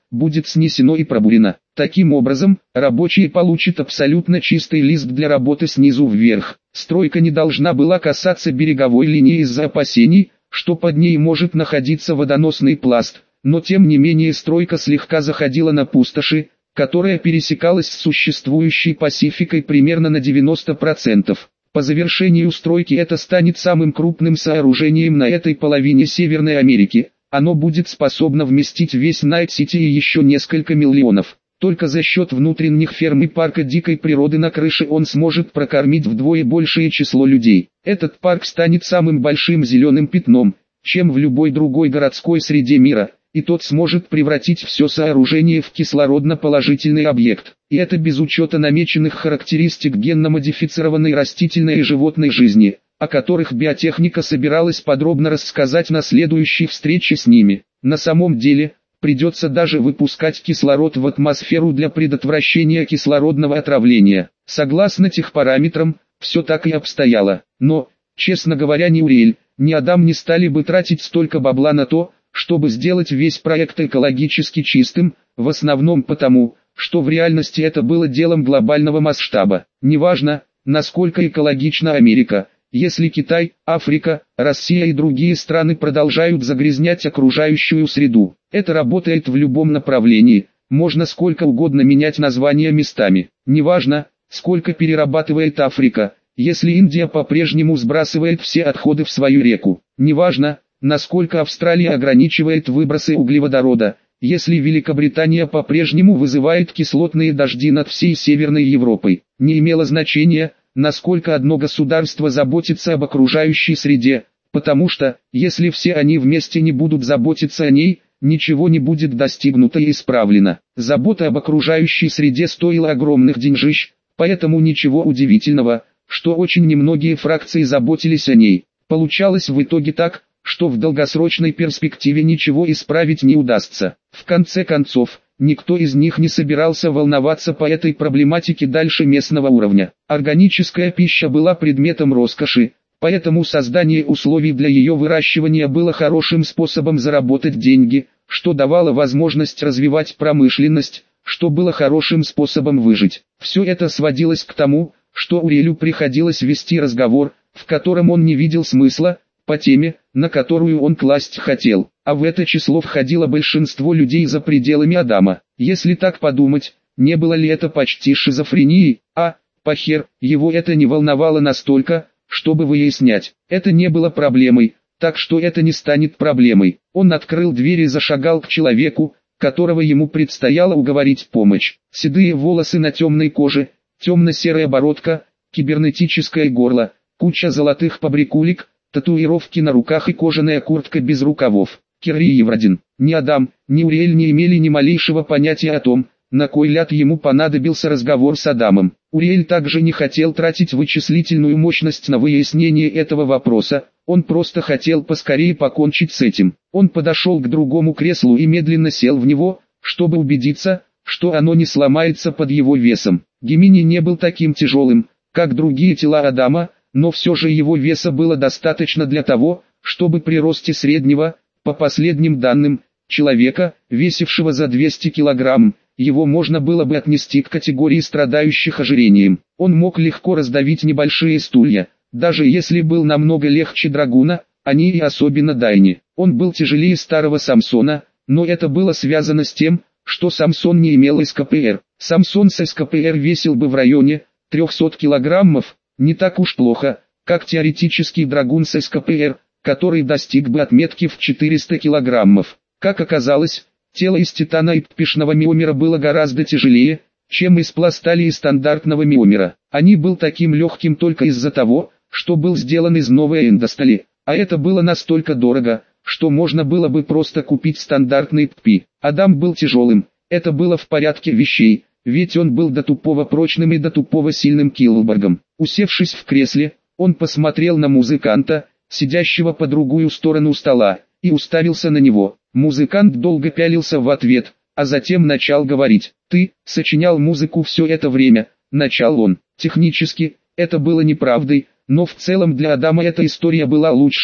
будет снесено и пробурено. Таким образом, рабочие получат абсолютно чистый лист для работы снизу вверх. Стройка не должна была касаться береговой линии из-за опасений, что под ней может находиться водоносный пласт, но тем не менее стройка слегка заходила на пустоши, которая пересекалась с существующей Пасификой примерно на 90%. По завершению стройки это станет самым крупным сооружением на этой половине Северной Америки. Оно будет способно вместить весь Найт-Сити и еще несколько миллионов. Только за счет внутренних ферм и парка дикой природы на крыше он сможет прокормить вдвое большее число людей. Этот парк станет самым большим зеленым пятном, чем в любой другой городской среде мира, и тот сможет превратить все сооружение в кислородно-положительный объект. И это без учета намеченных характеристик генно-модифицированной растительной и животной жизни, о которых биотехника собиралась подробно рассказать на следующей встрече с ними. На самом деле, придется даже выпускать кислород в атмосферу для предотвращения кислородного отравления. Согласно техпараметрам, все так и обстояло. Но, честно говоря, ни Уриэль, ни Адам не стали бы тратить столько бабла на то, чтобы сделать весь проект экологически чистым, в основном потому, что в реальности это было делом глобального масштаба. Неважно, насколько экологична Америка, если Китай, Африка, Россия и другие страны продолжают загрязнять окружающую среду. Это работает в любом направлении, можно сколько угодно менять названия местами. Неважно, сколько перерабатывает Африка, если Индия по-прежнему сбрасывает все отходы в свою реку. Неважно, насколько Австралия ограничивает выбросы углеводорода, если Великобритания по-прежнему вызывает кислотные дожди над всей Северной Европой. Не имело значения, насколько одно государство заботится об окружающей среде, потому что, если все они вместе не будут заботиться о ней, ничего не будет достигнуто и исправлено. Забота об окружающей среде стоила огромных деньжищ, поэтому ничего удивительного, что очень немногие фракции заботились о ней. Получалось в итоге так, что в долгосрочной перспективе ничего исправить не удастся. В конце концов, никто из них не собирался волноваться по этой проблематике дальше местного уровня. Органическая пища была предметом роскоши, поэтому создание условий для ее выращивания было хорошим способом заработать деньги, что давало возможность развивать промышленность, что было хорошим способом выжить. Все это сводилось к тому, что Уриэлю приходилось вести разговор, в котором он не видел смысла, по теме, на которую он класть хотел, а в это число входило большинство людей за пределами Адама. Если так подумать, не было ли это почти шизофренией, похер, его это не волновало настолько, чтобы выяснять. Это не было проблемой, так что это не станет проблемой. Он открыл дверь и зашагал к человеку, которого ему предстояло уговорить помочь. Седые волосы на темной коже, темно-серая бородка, кибернетическое горло, куча золотых побрякулек, татуировки на руках и кожаная куртка без рукавов. Керри Еврадин, ни Адам, ни Уриэль не имели ни малейшего понятия о том, на кой ляд ему понадобился разговор с Адамом. Уриэль также не хотел тратить вычислительную мощность на выяснение этого вопроса, он просто хотел поскорее покончить с этим. Он подошел к другому креслу и медленно сел в него, чтобы убедиться, что оно не сломается под его весом. Гемини не был таким тяжелым, как другие тела Адама, но все же его веса было достаточно для того, чтобы при росте среднего, по последним данным, человека, весившего за 200 килограмм, его можно было бы отнести к категории страдающих ожирением. Он мог легко раздавить небольшие стулья, даже если был намного легче драгуна, они и особенно Дайни. Он был тяжелее старого Самсона, но это было связано с тем, что Самсон не имел СКПР. Самсон с СКПР весил бы в районе 300 килограммов, не так уж плохо, как теоретический драгун с СКПР, который достиг бы отметки в 400 килограммов. Как оказалось, тело из титана и пшенного миомера было гораздо тяжелее, чем из пластали и стандартного миомера. Они был таким легким только из-за того, что был сделан из новой эндостали, а это было настолько дорого, что можно было бы просто купить стандартный ППИ. Адам был тяжелым, это было в порядке вещей, ведь он был до тупого прочным и до тупого сильным киллборгом. Усевшись в кресле, он посмотрел на музыканта, сидящего по другую сторону стола, и уставился на него. Музыкант долго пялился в ответ, а затем начал говорить. «Ты сочинял музыку все это время», — начал он. Технически, это было неправдой, но в целом для Адама эта история была лучше,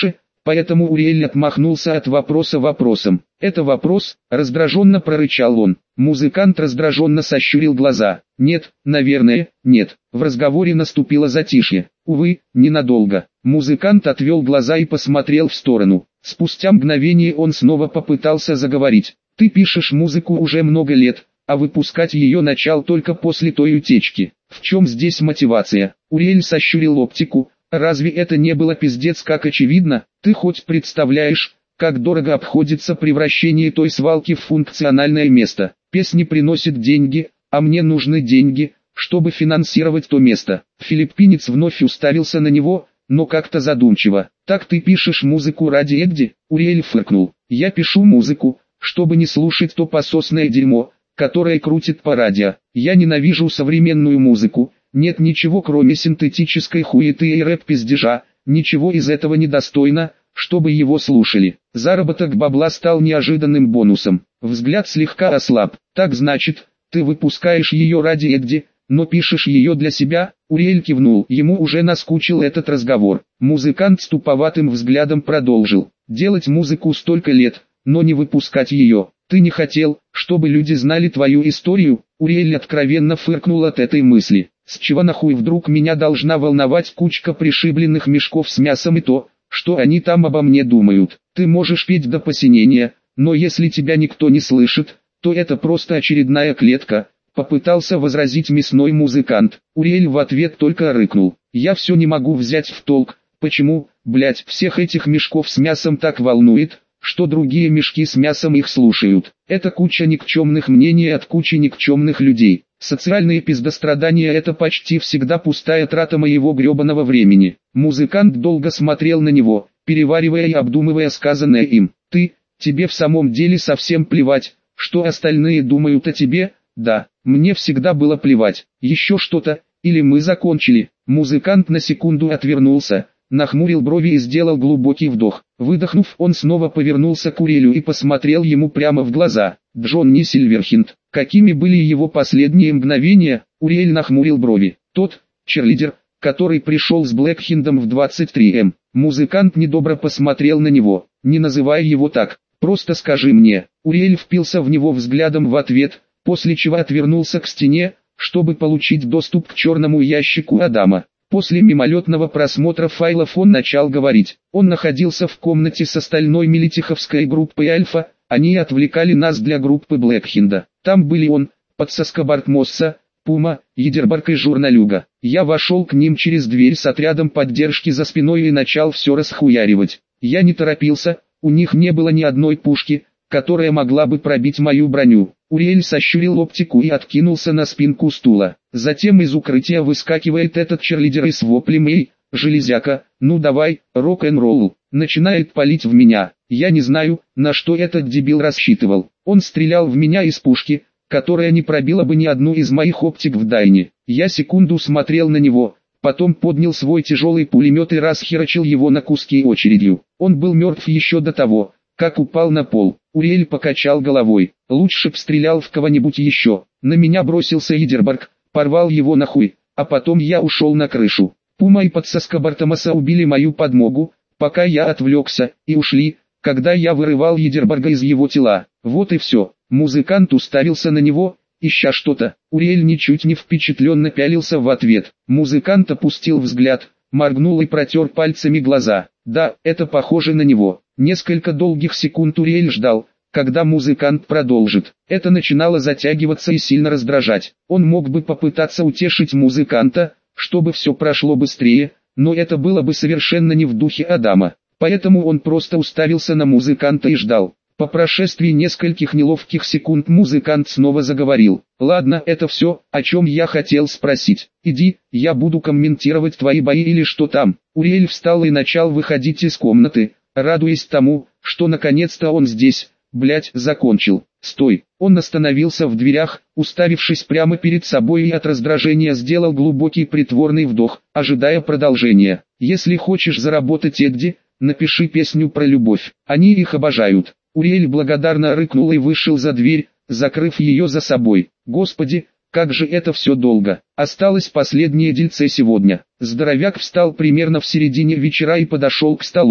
поэтому Уриэль отмахнулся от вопроса вопросом. «Это вопрос?» – раздраженно прорычал он. Музыкант раздраженно сощурил глаза. «Нет, наверное, нет». В разговоре наступило затишье. Увы, ненадолго. Музыкант отвел глаза и посмотрел в сторону. Спустя мгновение он снова попытался заговорить. «Ты пишешь музыку уже много лет, а выпускать ее начал только после той утечки. В чем здесь мотивация?» Уриэль сощурил оптику. «Разве это не было пиздец как очевидно? Ты хоть представляешь, как дорого обходится превращение той свалки в функциональное место? Песни приносят деньги, а мне нужны деньги, чтобы финансировать то место». Филиппинец вновь уставился на него, но как-то задумчиво. «Так ты пишешь музыку ради Эдди?» Уриэль фыркнул. «Я пишу музыку, чтобы не слушать то пососное дерьмо, которое крутит по радио. Я ненавижу современную музыку. Нет ничего кроме синтетической хуеты и рэп-пиздежа, ничего из этого недостойно, чтобы его слушали». Заработок бабла стал неожиданным бонусом. Взгляд слегка ослаб. «Так значит, ты выпускаешь ее ради Эдди, но пишешь ее для себя?» Уриэль кивнул. Ему уже наскучил этот разговор. Музыкант с туповатым взглядом продолжил. «Делать музыку столько лет, но не выпускать ее. Ты не хотел, чтобы люди знали твою историю?» Уриэль откровенно фыркнул от этой мысли. «С чего нахуй вдруг меня должна волновать кучка пришибленных мешков с мясом и то, что они там обо мне думают? Ты можешь петь до посинения, но если тебя никто не слышит, то это просто очередная клетка», — попытался возразить мясной музыкант. Уриэль в ответ только рыкнул. «Я все не могу взять в толк, почему, блять, всех этих мешков с мясом так волнует, что другие мешки с мясом их слушают. Это куча никчемных мнений от кучи никчемных людей. Социальные пиздострадания — это почти всегда пустая трата моего гребаного времени». Музыкант долго смотрел на него, переваривая и обдумывая сказанное им. Тебе в самом деле совсем плевать, что остальные думают о тебе?» «Да, мне всегда было плевать. Еще что-то, или мы закончили?» Музыкант на секунду отвернулся, нахмурил брови и сделал глубокий вдох. Выдохнув, он снова повернулся к Уриэлю и посмотрел ему прямо в глаза. «Джонни Сильверхинд». Какими были его последние мгновения? Уриэль нахмурил брови. «Тот, черлидер, который пришел с Блэкхиндом в 23М. Музыкант недобро посмотрел на него. «Не называй его так, просто скажи мне». Уриэль впился в него взглядом в ответ, после чего отвернулся к стене, чтобы получить доступ к черному ящику Адама. После мимолетного просмотра файлов он начал говорить. Он находился в комнате с остальной милитиховской группой Альфа, они отвлекали нас для группы Блэкхинда. Там были он, подсоска Бартмосса, Пума, Едербарк и Журналюга. Я вошел к ним через дверь с отрядом поддержки за спиной и начал все расхуяривать. Я не торопился, у них не было ни одной пушки, которая могла бы пробить мою броню. Уриэль сощурил оптику и откинулся на спинку стула. Затем из укрытия выскакивает этот черлидер и с воплем: «Эй, железяка, ну давай, рок-н-ролл!» Начинает палить в меня. Я не знаю, на что этот дебил рассчитывал. Он стрелял в меня из пушки, которая не пробила бы ни одну из моих оптик в дальне. Я секунду смотрел на него, потом поднял свой тяжелый пулемет и расхерачил его на куски очередью. Он был мертв еще до того, как упал на пол. Уриэль покачал головой. «Лучше б стрелял в кого-нибудь еще». На меня бросился Едербарк, порвал его нахуй, а потом я ушел на крышу. Пума и подсоска Бартомаса убили мою подмогу, пока я отвлекся, и ушли, когда я вырывал Едербарга из его тела. Вот и все. Музыкант уставился на него, ища что-то. Уриэль ничуть не впечатленно пялился в ответ. Музыкант опустил взгляд, моргнул и протер пальцами глаза. Да, это похоже на него. Несколько долгих секунд Уриэль ждал, когда музыкант продолжит. Это начинало затягиваться и сильно раздражать. Он мог бы попытаться утешить музыканта, чтобы все прошло быстрее, но это было бы совершенно не в духе Адама. Поэтому он просто уставился на музыканта и ждал. По прошествии нескольких неловких секунд музыкант снова заговорил. «Ладно, это все, о чем я хотел спросить. Иди, я буду комментировать твои бои или что там». Уриэль встал и начал выходить из комнаты, радуясь тому, что наконец-то он здесь. Блять, закончил. «Стой!» Он остановился в дверях, уставившись прямо перед собой и от раздражения сделал глубокий притворный вдох, ожидая продолжения. «Если хочешь заработать Эдди, напиши песню про любовь. Они их обожают». Уриэль благодарно рыкнул и вышел за дверь, закрыв ее за собой. «Господи, как же это все долго. Осталось последнее дельце сегодня». Здоровяк встал примерно в середине вечера и подошел к столу.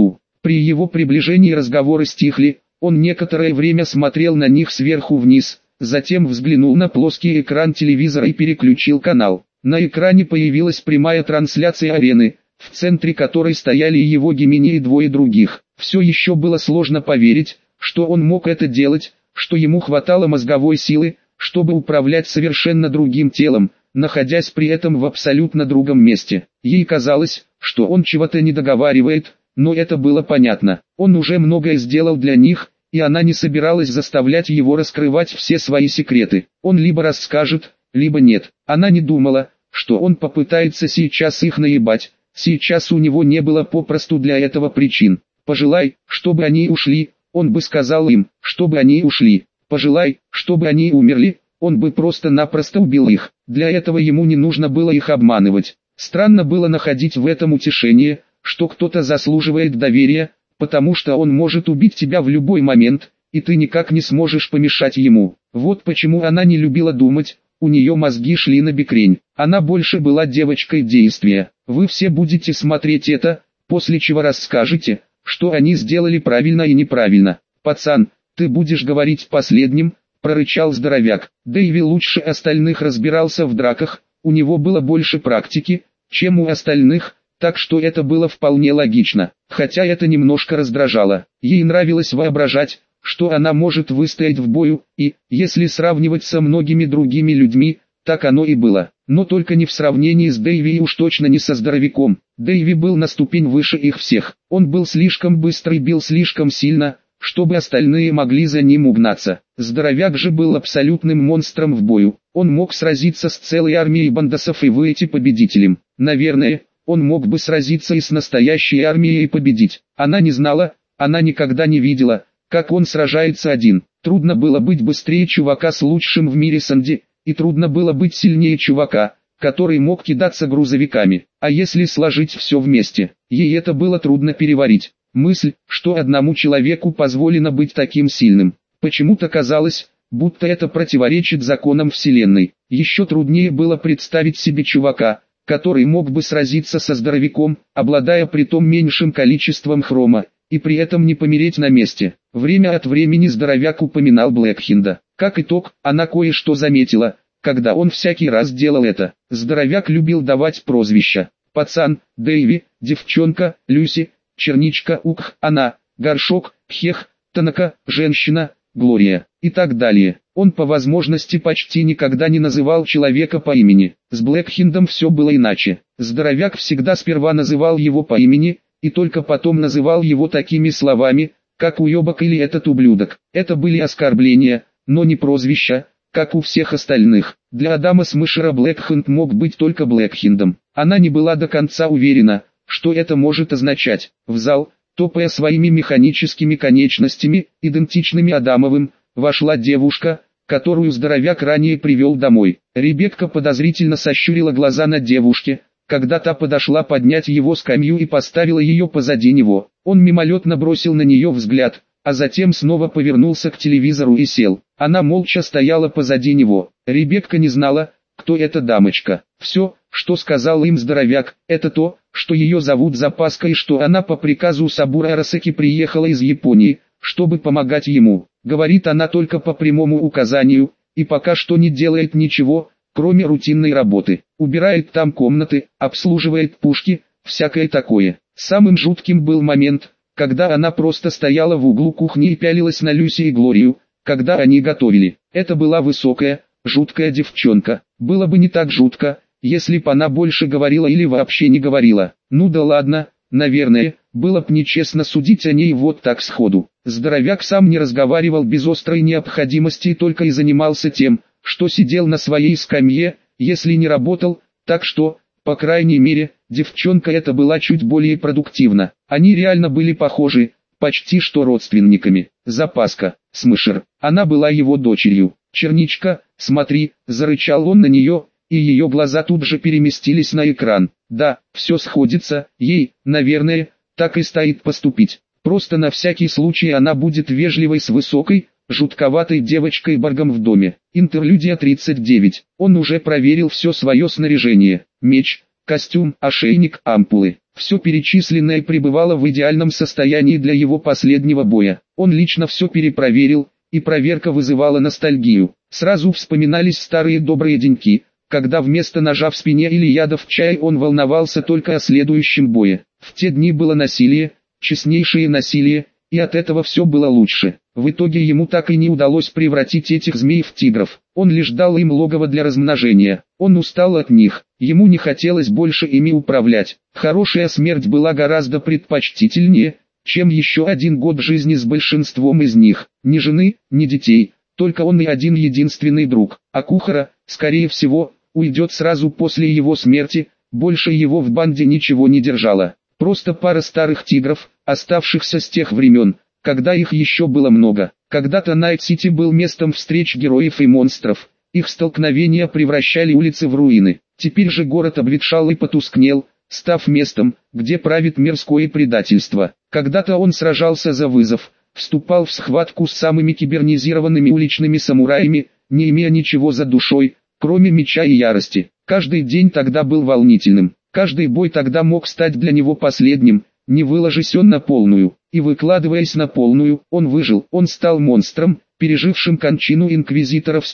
При его приближении разговоры стихли, он некоторое время смотрел на них сверху вниз, затем взглянул на плоский экран телевизора и переключил канал. На экране появилась прямая трансляция арены, в центре которой стояли его Гемини и двое других. Все еще было сложно поверить, что он мог это делать, что ему хватало мозговой силы, чтобы управлять совершенно другим телом, находясь при этом в абсолютно другом месте. Ей казалось, что он чего-то не договаривает, но это было понятно. Он уже многое сделал для них, и она не собиралась заставлять его раскрывать все свои секреты. Он либо расскажет, либо нет. Она не думала, что он попытается сейчас их наебать. Сейчас у него не было попросту для этого причин. «Пожелай, чтобы они ушли», он бы сказал им, чтобы они ушли. «Пожелай, чтобы они умерли», он бы просто-напросто убил их. Для этого ему не нужно было их обманывать. Странно было находить в этом утешение, что кто-то заслуживает доверия, потому что он может убить тебя в любой момент, и ты никак не сможешь помешать ему. Вот почему она не любила думать, у нее мозги шли набекрень. Она больше была девочкой действия. Вы все будете смотреть это, после чего расскажете, что они сделали правильно и неправильно. «Пацан, ты будешь говорить последним», прорычал здоровяк. Дэйви лучше остальных разбирался в драках, у него было больше практики, чем у остальных, так что это было вполне логично, хотя это немножко раздражало. Ей нравилось воображать, что она может выстоять в бою, и, если сравнивать со многими другими людьми, так оно и было. Но только не в сравнении с Дэйви и уж точно не со здоровяком. Дэйви был на ступень выше их всех. Он был слишком быстрый и бил слишком сильно, чтобы остальные могли за ним угнаться. Здоровяк же был абсолютным монстром в бою. Он мог сразиться с целой армией бандосов и выйти победителем. Наверное, он мог бы сразиться и с настоящей армией и победить. Она не знала, она никогда не видела, как он сражается один. Трудно было быть быстрее чувака с лучшим в мире Санди, и трудно было быть сильнее чувака, который мог кидаться грузовиками. А если сложить все вместе, ей это было трудно переварить. Мысль, что одному человеку позволено быть таким сильным, почему-то казалось, будто это противоречит законам Вселенной. Еще труднее было представить себе чувака, который мог бы сразиться со здоровяком, обладая притом меньшим количеством хрома, и при этом не помереть на месте. Время от времени здоровяк упоминал Блэкхинда. Как итог, она кое-что заметила, когда он всякий раз делал это. Здоровяк любил давать прозвища. Пацан, Дэйви, девчонка, Люси, черничка, Ук, она, горшок, Хех, Танака, женщина, Глория и так далее. Он по возможности почти никогда не называл человека по имени. С Блэкхиндом все было иначе. Здоровяк всегда сперва называл его по имени, и только потом называл его такими словами, как уебок или этот ублюдок. Это были оскорбления, но не прозвища, как у всех остальных. Для Адама Смешера Блэкхинд мог быть только Блэкхиндом. Она не была до конца уверена, что это может означать. В зал, топая своими механическими конечностями, идентичными Адамовым, вошла девушка, которую здоровяк ранее привел домой. Ребекка подозрительно сощурила глаза на девушке, когда та подошла поднять его скамью и поставила ее позади него. Он мимолетно бросил на нее взгляд, а затем снова повернулся к телевизору и сел. Она молча стояла позади него. Ребекка не знала, кто эта дамочка. Все, что сказал им здоровяк, это то, что ее зовут Запаска и что она по приказу Сабура Арасеки приехала из Японии, чтобы помогать ему. Говорит она только по прямому указанию, и пока что не делает ничего, кроме рутинной работы. Убирает там комнаты, обслуживает пушки, всякое такое. Самым жутким был момент, когда она просто стояла в углу кухни и пялилась на Люси и Глорию, когда они готовили. Это была высокая, жуткая девчонка. Было бы не так жутко, если б она больше говорила или вообще не говорила. Ну да ладно, наверное, было б нечестно судить о ней вот так сходу. Здоровяк сам не разговаривал без острой необходимости и только и занимался тем, что сидел на своей скамье, если не работал, так что, по крайней мере, девчонка эта была чуть более продуктивна. Они реально были похожи, почти что родственниками. Запаска, Смешер, она была его дочерью. Черничка, смотри, зарычал он на нее, и ее глаза тут же переместились на экран. Да, все сходится, ей, наверное, так и стоит поступить. Просто на всякий случай она будет вежливой с высокой, жутковатой девочкой-баргом в доме. Интерлюдия 39. Он уже проверил все свое снаряжение. Меч, костюм, ошейник, ампулы. Все перечисленное пребывало в идеальном состоянии для его последнего боя. Он лично все перепроверил, и проверка вызывала ностальгию. Сразу вспоминались старые добрые деньки, когда вместо ножа в спине или яда в чае он волновался только о следующем бое. В те дни было насилие, честнейшее насилие, и от этого все было лучше. В итоге ему так и не удалось превратить этих змей в тигров. Он лишь дал им логово для размножения. Он устал от них, ему не хотелось больше ими управлять. Хорошая смерть была гораздо предпочтительнее, чем еще 1 год жизни с большинством из них. Ни жены, ни детей, только он и один единственный друг. А Кухара, скорее всего, уйдет сразу после его смерти, больше его в банде ничего не держало. Просто пара старых тигров, оставшихся с тех времен, когда их еще было много. Когда-то Найт-Сити был местом встреч героев и монстров, их столкновения превращали улицы в руины. Теперь же город обветшал и потускнел, став местом, где правит мирское предательство. Когда-то он сражался за вызов, вступал в схватку с самыми кибернизированными уличными самураями, не имея ничего за душой, кроме меча и ярости. Каждый день тогда был волнительным, каждый бой тогда мог стать для него последним, не выложись он на полную, и выкладываясь на полную, он выжил, он стал монстром, пережившим кончину инквизиторов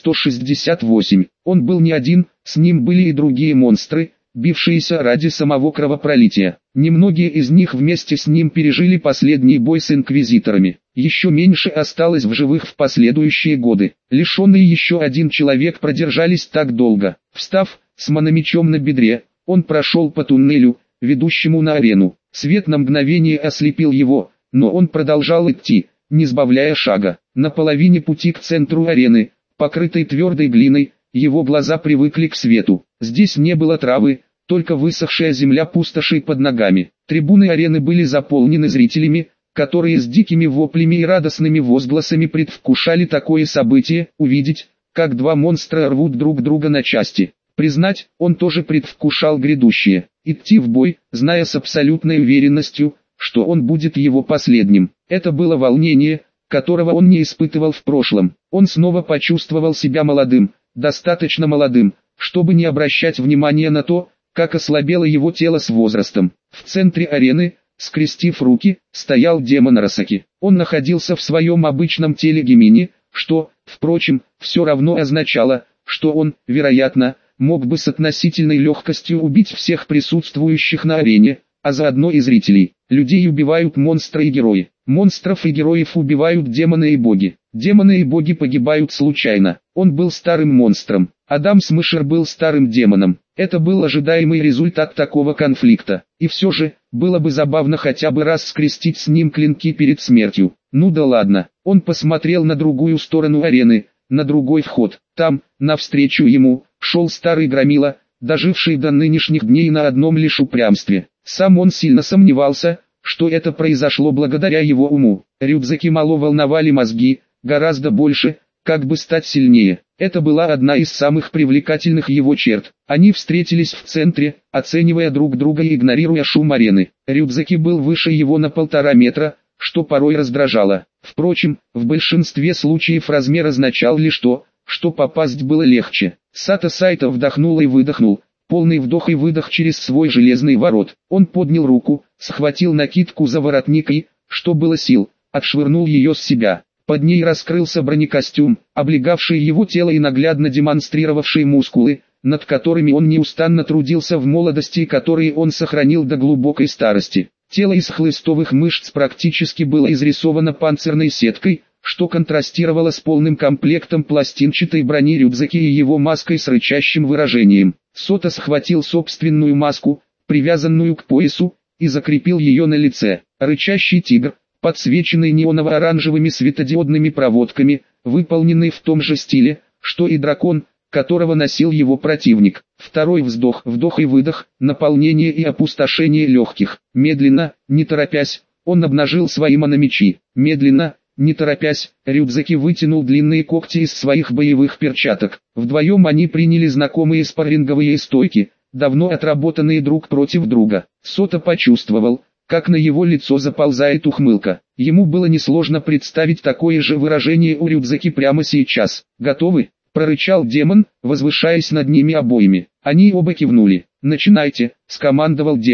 168. Он был не один, с ним были и другие монстры, бившиеся ради самого кровопролития. Немногие из них вместе с ним пережили последний бой с инквизиторами. Еще меньше осталось в живых в последующие годы. Лишенный еще один человек продержались так долго. Встав, с мономечом на бедре, он прошел по туннелю, ведущему на арену. Свет на мгновение ослепил его, но он продолжал идти, не сбавляя шага. На половине пути к центру арены, покрытой твердой глиной, его глаза привыкли к свету. Здесь не было травы, только высохшая земля пустошей под ногами. Трибуны арены были заполнены зрителями, которые с дикими воплями и радостными возгласами предвкушали такое событие, увидеть, как два монстра рвут друг друга на части. Признать, он тоже предвкушал грядущее. Идти в бой, зная с абсолютной уверенностью, что он будет его последним. Это было волнение, которого он не испытывал в прошлом. Он снова почувствовал себя молодым, достаточно молодым, чтобы не обращать внимания на то, как ослабело его тело с возрастом. В центре арены, скрестив руки, стоял демон Арасаки. Он находился в своем обычном теле Гемини, что, впрочем, все равно означало, что он, вероятно, мог бы с относительной легкостью убить всех присутствующих на арене, а заодно и зрителей. Людей убивают монстры и герои. Монстров и героев убивают демоны и боги. Демоны и боги погибают случайно. Он был старым монстром. Адам Смешер был старым демоном. Это был ожидаемый результат такого конфликта. И все же, было бы забавно хотя бы раз скрестить с ним клинки перед смертью. Ну да ладно. Он посмотрел на другую сторону арены, на другой вход. Там, навстречу ему, шел старый громила, доживший до нынешних дней на одном лишь упрямстве. Сам он сильно сомневался, что это произошло благодаря его уму. Рюдзаки мало волновали мозги, гораздо больше, как бы стать сильнее. Это была одна из самых привлекательных его черт. Они встретились в центре, оценивая друг друга и игнорируя шум арены. Рюдзаки был выше его на 1,5 метра, что порой раздражало. Впрочем, в большинстве случаев размер означал лишь то, что попасть было легче. Сато Сайто вдохнул и выдохнул, полный вдох и выдох через свой железный ворот. Он поднял руку, схватил накидку за воротник и, что было сил, отшвырнул ее с себя. Под ней раскрылся бронекостюм, облегавший его тело и наглядно демонстрировавший мускулы, над которыми он неустанно трудился в молодости и которые он сохранил до глубокой старости. Тело из хлыстовых мышц практически было изрисовано панцирной сеткой, что контрастировало с полным комплектом пластинчатой брони рюкзаки и его маской с рычащим выражением. Сото схватил собственную маску, привязанную к поясу, и закрепил ее на лице. Рычащий тигр, подсвеченный неоново-оранжевыми светодиодными проводками, выполненный в том же стиле, что и дракон, которого носил его противник. Второй вздох, вдох и выдох, наполнение и опустошение легких. Медленно, не торопясь, он обнажил свои мономечи. Медленно, не торопясь, Рюдзаки вытянул длинные когти из своих боевых перчаток. Вдвоем они приняли знакомые спарринговые стойки, давно отработанные друг против друга. Сото почувствовал, как на его лицо заползает ухмылка. Ему было несложно представить такое же выражение у Рюдзаки прямо сейчас. «Готовы?» — прорычал демон, возвышаясь над ними обоими. Они оба кивнули. «Начинайте», — скомандовал демон.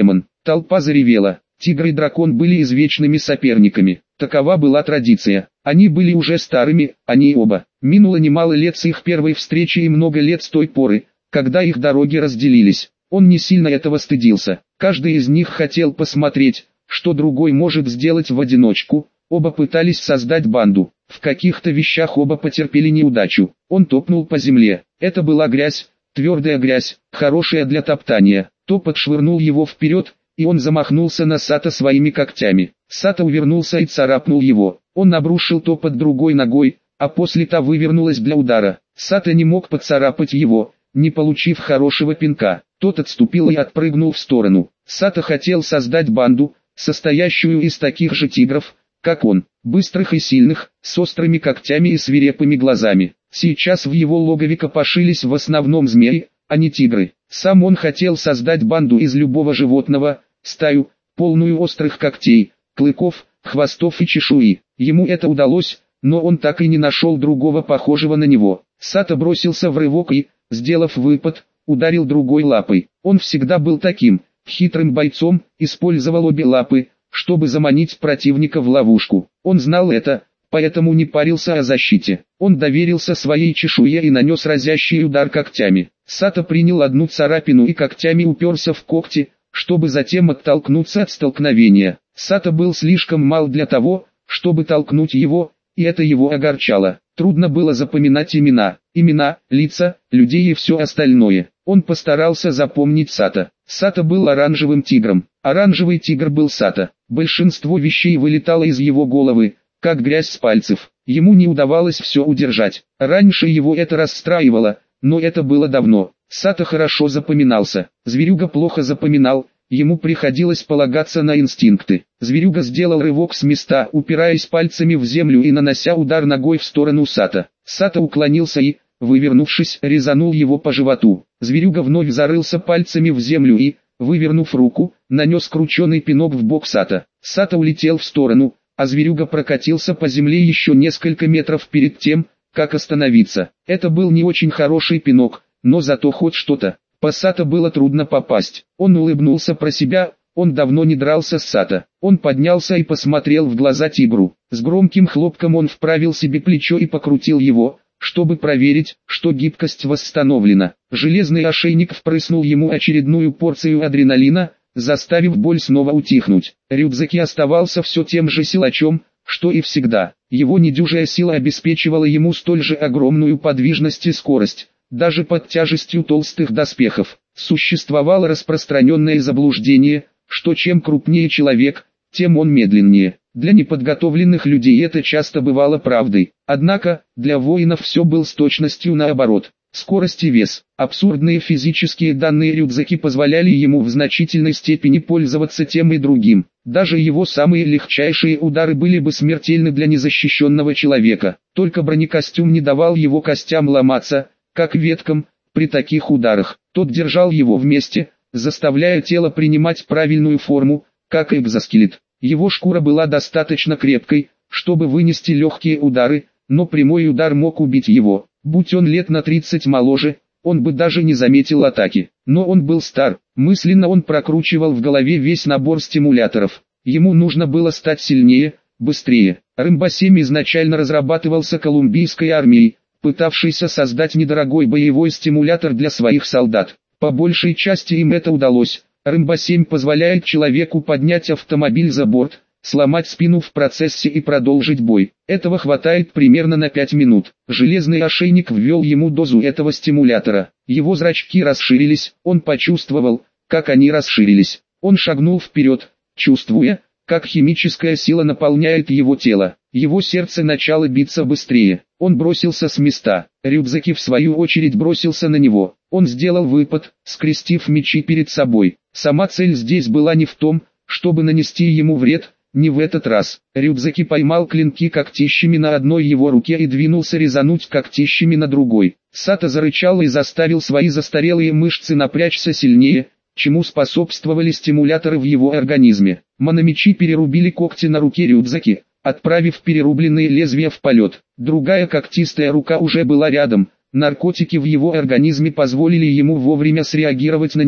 Толпа заревела. Тигр и дракон были извечными соперниками. Такова была традиция. Они были уже старыми, они оба. Минуло немало лет с их первой встречи и много лет с той поры, когда их дороги разделились. Он не сильно этого стыдился. Каждый из них хотел посмотреть, что другой может сделать в одиночку. Оба пытались создать банду. В каких-то вещах оба потерпели неудачу. Он топнул по земле. Это была грязь, твердая грязь, хорошая для топтания. Топот швырнул его вперед, и он замахнулся на Сато своими когтями. Сато увернулся и царапнул его. Он обрушил топот другой ногой, а после та вывернулась для удара. Сато не мог поцарапать его, не получив хорошего пинка. Тот отступил и отпрыгнул в сторону. Сато хотел создать банду, состоящую из таких же тигров, как он, быстрых и сильных, с острыми когтями и свирепыми глазами. Сейчас в его логове копошились в основном змеи, а не тигры. Сам он хотел создать банду из любого животного, стаю, полную острых когтей, клыков, хвостов и чешуи. Ему это удалось, но он так и не нашел другого похожего на него. Сато бросился в рывок и, сделав выпад, ударил другой лапой. Он всегда был таким, хитрым бойцом, использовал обе лапы, чтобы заманить противника в ловушку. Он знал это, поэтому не парился о защите. Он доверился своей чешуе и нанес разящий удар когтями. Сато принял одну царапину и когтями уперся в когти, чтобы затем оттолкнуться от столкновения. Сато был слишком мал для того, чтобы толкнуть его, и это его огорчало. Трудно было запоминать имена, лица, людей и все остальное. Он постарался запомнить Сато. Сато был оранжевым тигром. Оранжевый тигр был Сато. Большинство вещей вылетало из его головы, как грязь с пальцев. Ему не удавалось все удержать. Раньше его это расстраивало, но это было давно. Сато хорошо запоминался. Зверюга плохо запоминал, ему приходилось полагаться на инстинкты. Зверюга сделал рывок с места, упираясь пальцами в землю и нанося удар ногой в сторону Сато. Сато уклонился и, вывернувшись, резанул его по животу. Зверюга вновь зарылся пальцами в землю и, вывернув руку, нанес крученый пинок в бок Сато. Сато улетел в сторону, а зверюга прокатился по земле еще несколько метров перед тем, как остановиться. Это был не очень хороший пинок, но зато хоть что-то. По Сато было трудно попасть. Он улыбнулся про себя, он давно не дрался с Сато. Он поднялся и посмотрел в глаза тигру. С громким хлопком он вправил себе плечо и покрутил его, чтобы проверить, что гибкость восстановлена. Железный ошейник впрыснул ему очередную порцию адреналина, заставив боль снова утихнуть. Рюдзаки оставался все тем же силачом, что и всегда. Его недюжая сила обеспечивала ему столь же огромную подвижность и скорость, даже под тяжестью толстых доспехов. Существовало распространенное заблуждение, что чем крупнее человек, тем он медленнее. Для неподготовленных людей это часто бывало правдой. Однако, для воинов все было с точностью наоборот. Скорость и вес. Абсурдные физические данные рюкзаки позволяли ему в значительной степени пользоваться тем и другим. Даже его самые легчайшие удары были бы смертельны для незащищенного человека. Только бронекостюм не давал его костям ломаться, как веткам, при таких ударах. Тот держал его вместе, заставляя тело принимать правильную форму, как экзоскелет. Его шкура была достаточно крепкой, чтобы вынести легкие удары, но прямой удар мог убить его. Будь он лет на 30 моложе, он бы даже не заметил атаки. Но он был стар. Мысленно он прокручивал в голове весь набор стимуляторов. Ему нужно было стать сильнее, быстрее. Рэмбо-7 изначально разрабатывался колумбийской армией, пытавшейся создать недорогой боевой стимулятор для своих солдат. По большей части им это удалось. Рэмбо-7 позволяет человеку поднять автомобиль за борт, сломать спину в процессе и продолжить бой. Этого хватает примерно на 5 минут. Железный ошейник ввел ему дозу этого стимулятора. Его зрачки расширились, он почувствовал, как они расширились. Он шагнул вперед, чувствуя, как химическая сила наполняет его тело. Его сердце начало биться быстрее. Он бросился с места. Рюдзаки в свою очередь бросился на него. Он сделал выпад, скрестив мечи перед собой. Сама цель здесь была не в том, чтобы нанести ему вред, не в этот раз. Рюдзаки поймал клинки когтищами на одной его руке и двинулся резануть когтищами на другой. Сато зарычал и заставил свои застарелые мышцы напрячься сильнее, чему способствовали стимуляторы в его организме. Мономечи перерубили когти на руке Рюдзаки, отправив перерубленные лезвия в полет. Другая когтистая рука уже была рядом. Наркотики в его организме позволили ему вовремя среагировать на нее.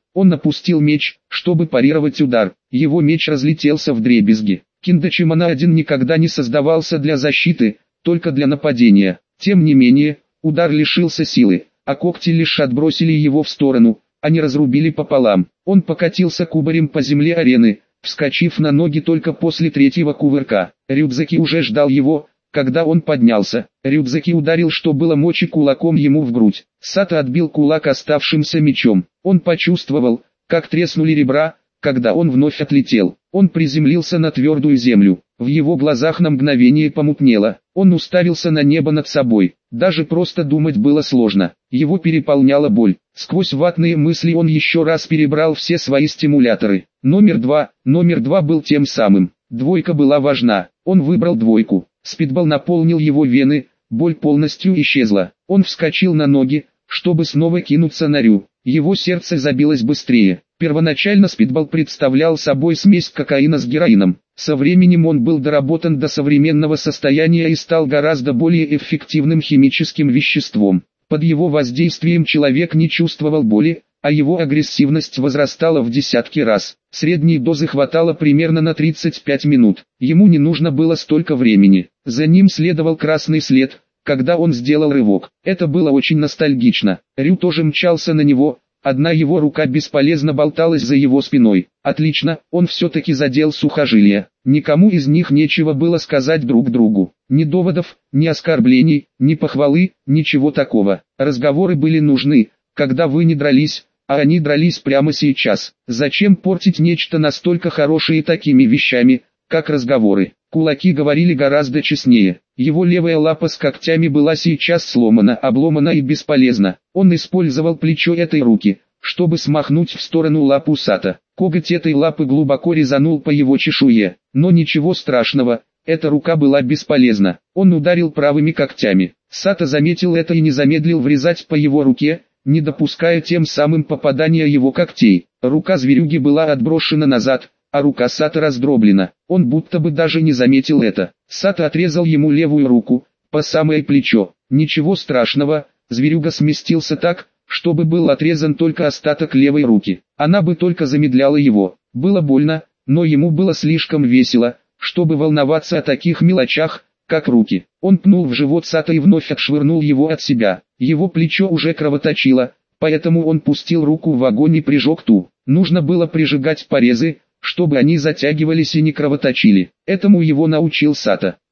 Он опустил меч, чтобы парировать удар. Его меч разлетелся вдребезги. Киндачимана-1 никогда не создавался для защиты, только для нападения. Тем не менее, удар лишился силы, а когти лишь отбросили его в сторону, они разрубили пополам. Он покатился кубарем по земле арены, вскочив на ноги только после третьего кувырка. Рюдзаки уже ждал его, когда он поднялся. Рюдзаки ударил что было мочи кулаком ему в грудь. Сато отбил кулак оставшимся мечом. Он почувствовал, как треснули ребра, когда он вновь отлетел. Он приземлился на твердую землю. В его глазах на мгновение помутнело. Он уставился на небо над собой. Даже просто думать было сложно. Его переполняла боль. Сквозь ватные мысли он еще раз перебрал все свои стимуляторы. Номер 2 был тем самым. Двойка была важна. Он выбрал двойку. Спидбол наполнил его вены, боль полностью исчезла. Он вскочил на ноги, чтобы снова кинуться на Рю. Его сердце забилось быстрее. Первоначально спидбол представлял собой смесь кокаина с героином. Со временем он был доработан до современного состояния и стал гораздо более эффективным химическим веществом. Под его воздействием человек не чувствовал боли, а его агрессивность возрастала в десятки раз. Средней дозы хватало примерно на 35 минут. Ему не нужно было столько времени. За ним следовал красный след, когда он сделал рывок. Это было очень ностальгично. Рю тоже мчался на него. Одна его рука бесполезно болталась за его спиной. Отлично, он все-таки задел сухожилия. Никому из них нечего было сказать друг другу. Ни доводов, ни оскорблений, ни похвалы, ничего такого. Разговоры были нужны, когда вы не дрались, а они дрались прямо сейчас. Зачем портить нечто настолько хорошее такими вещами, как разговоры? Кулаки говорили гораздо честнее. Его левая лапа с когтями была сейчас сломана, обломана и бесполезна. Он использовал плечо этой руки, чтобы смахнуть в сторону лапу Сато. Коготь этой лапы глубоко резанул по его чешуе. Но ничего страшного, эта рука была бесполезна. Он ударил правыми когтями. Сато заметил это и не замедлил врезать по его руке, не допуская тем самым попадания его когтей. Рука зверюги была отброшена назад, а рука Сато раздроблена. Он будто бы даже не заметил это. Сато отрезал ему левую руку, по самое плечо. Ничего страшного, зверюга сместился так, чтобы был отрезан только остаток левой руки. Она бы только замедляла его. Было больно, но ему было слишком весело, чтобы волноваться о таких мелочах, как руки. Он пнул в живот Сато и вновь отшвырнул его от себя. Его плечо уже кровоточило, поэтому он пустил руку в огонь и прижег ту. Нужно было прижигать порезы, чтобы они затягивались и не кровоточили. Этому его научил Сато.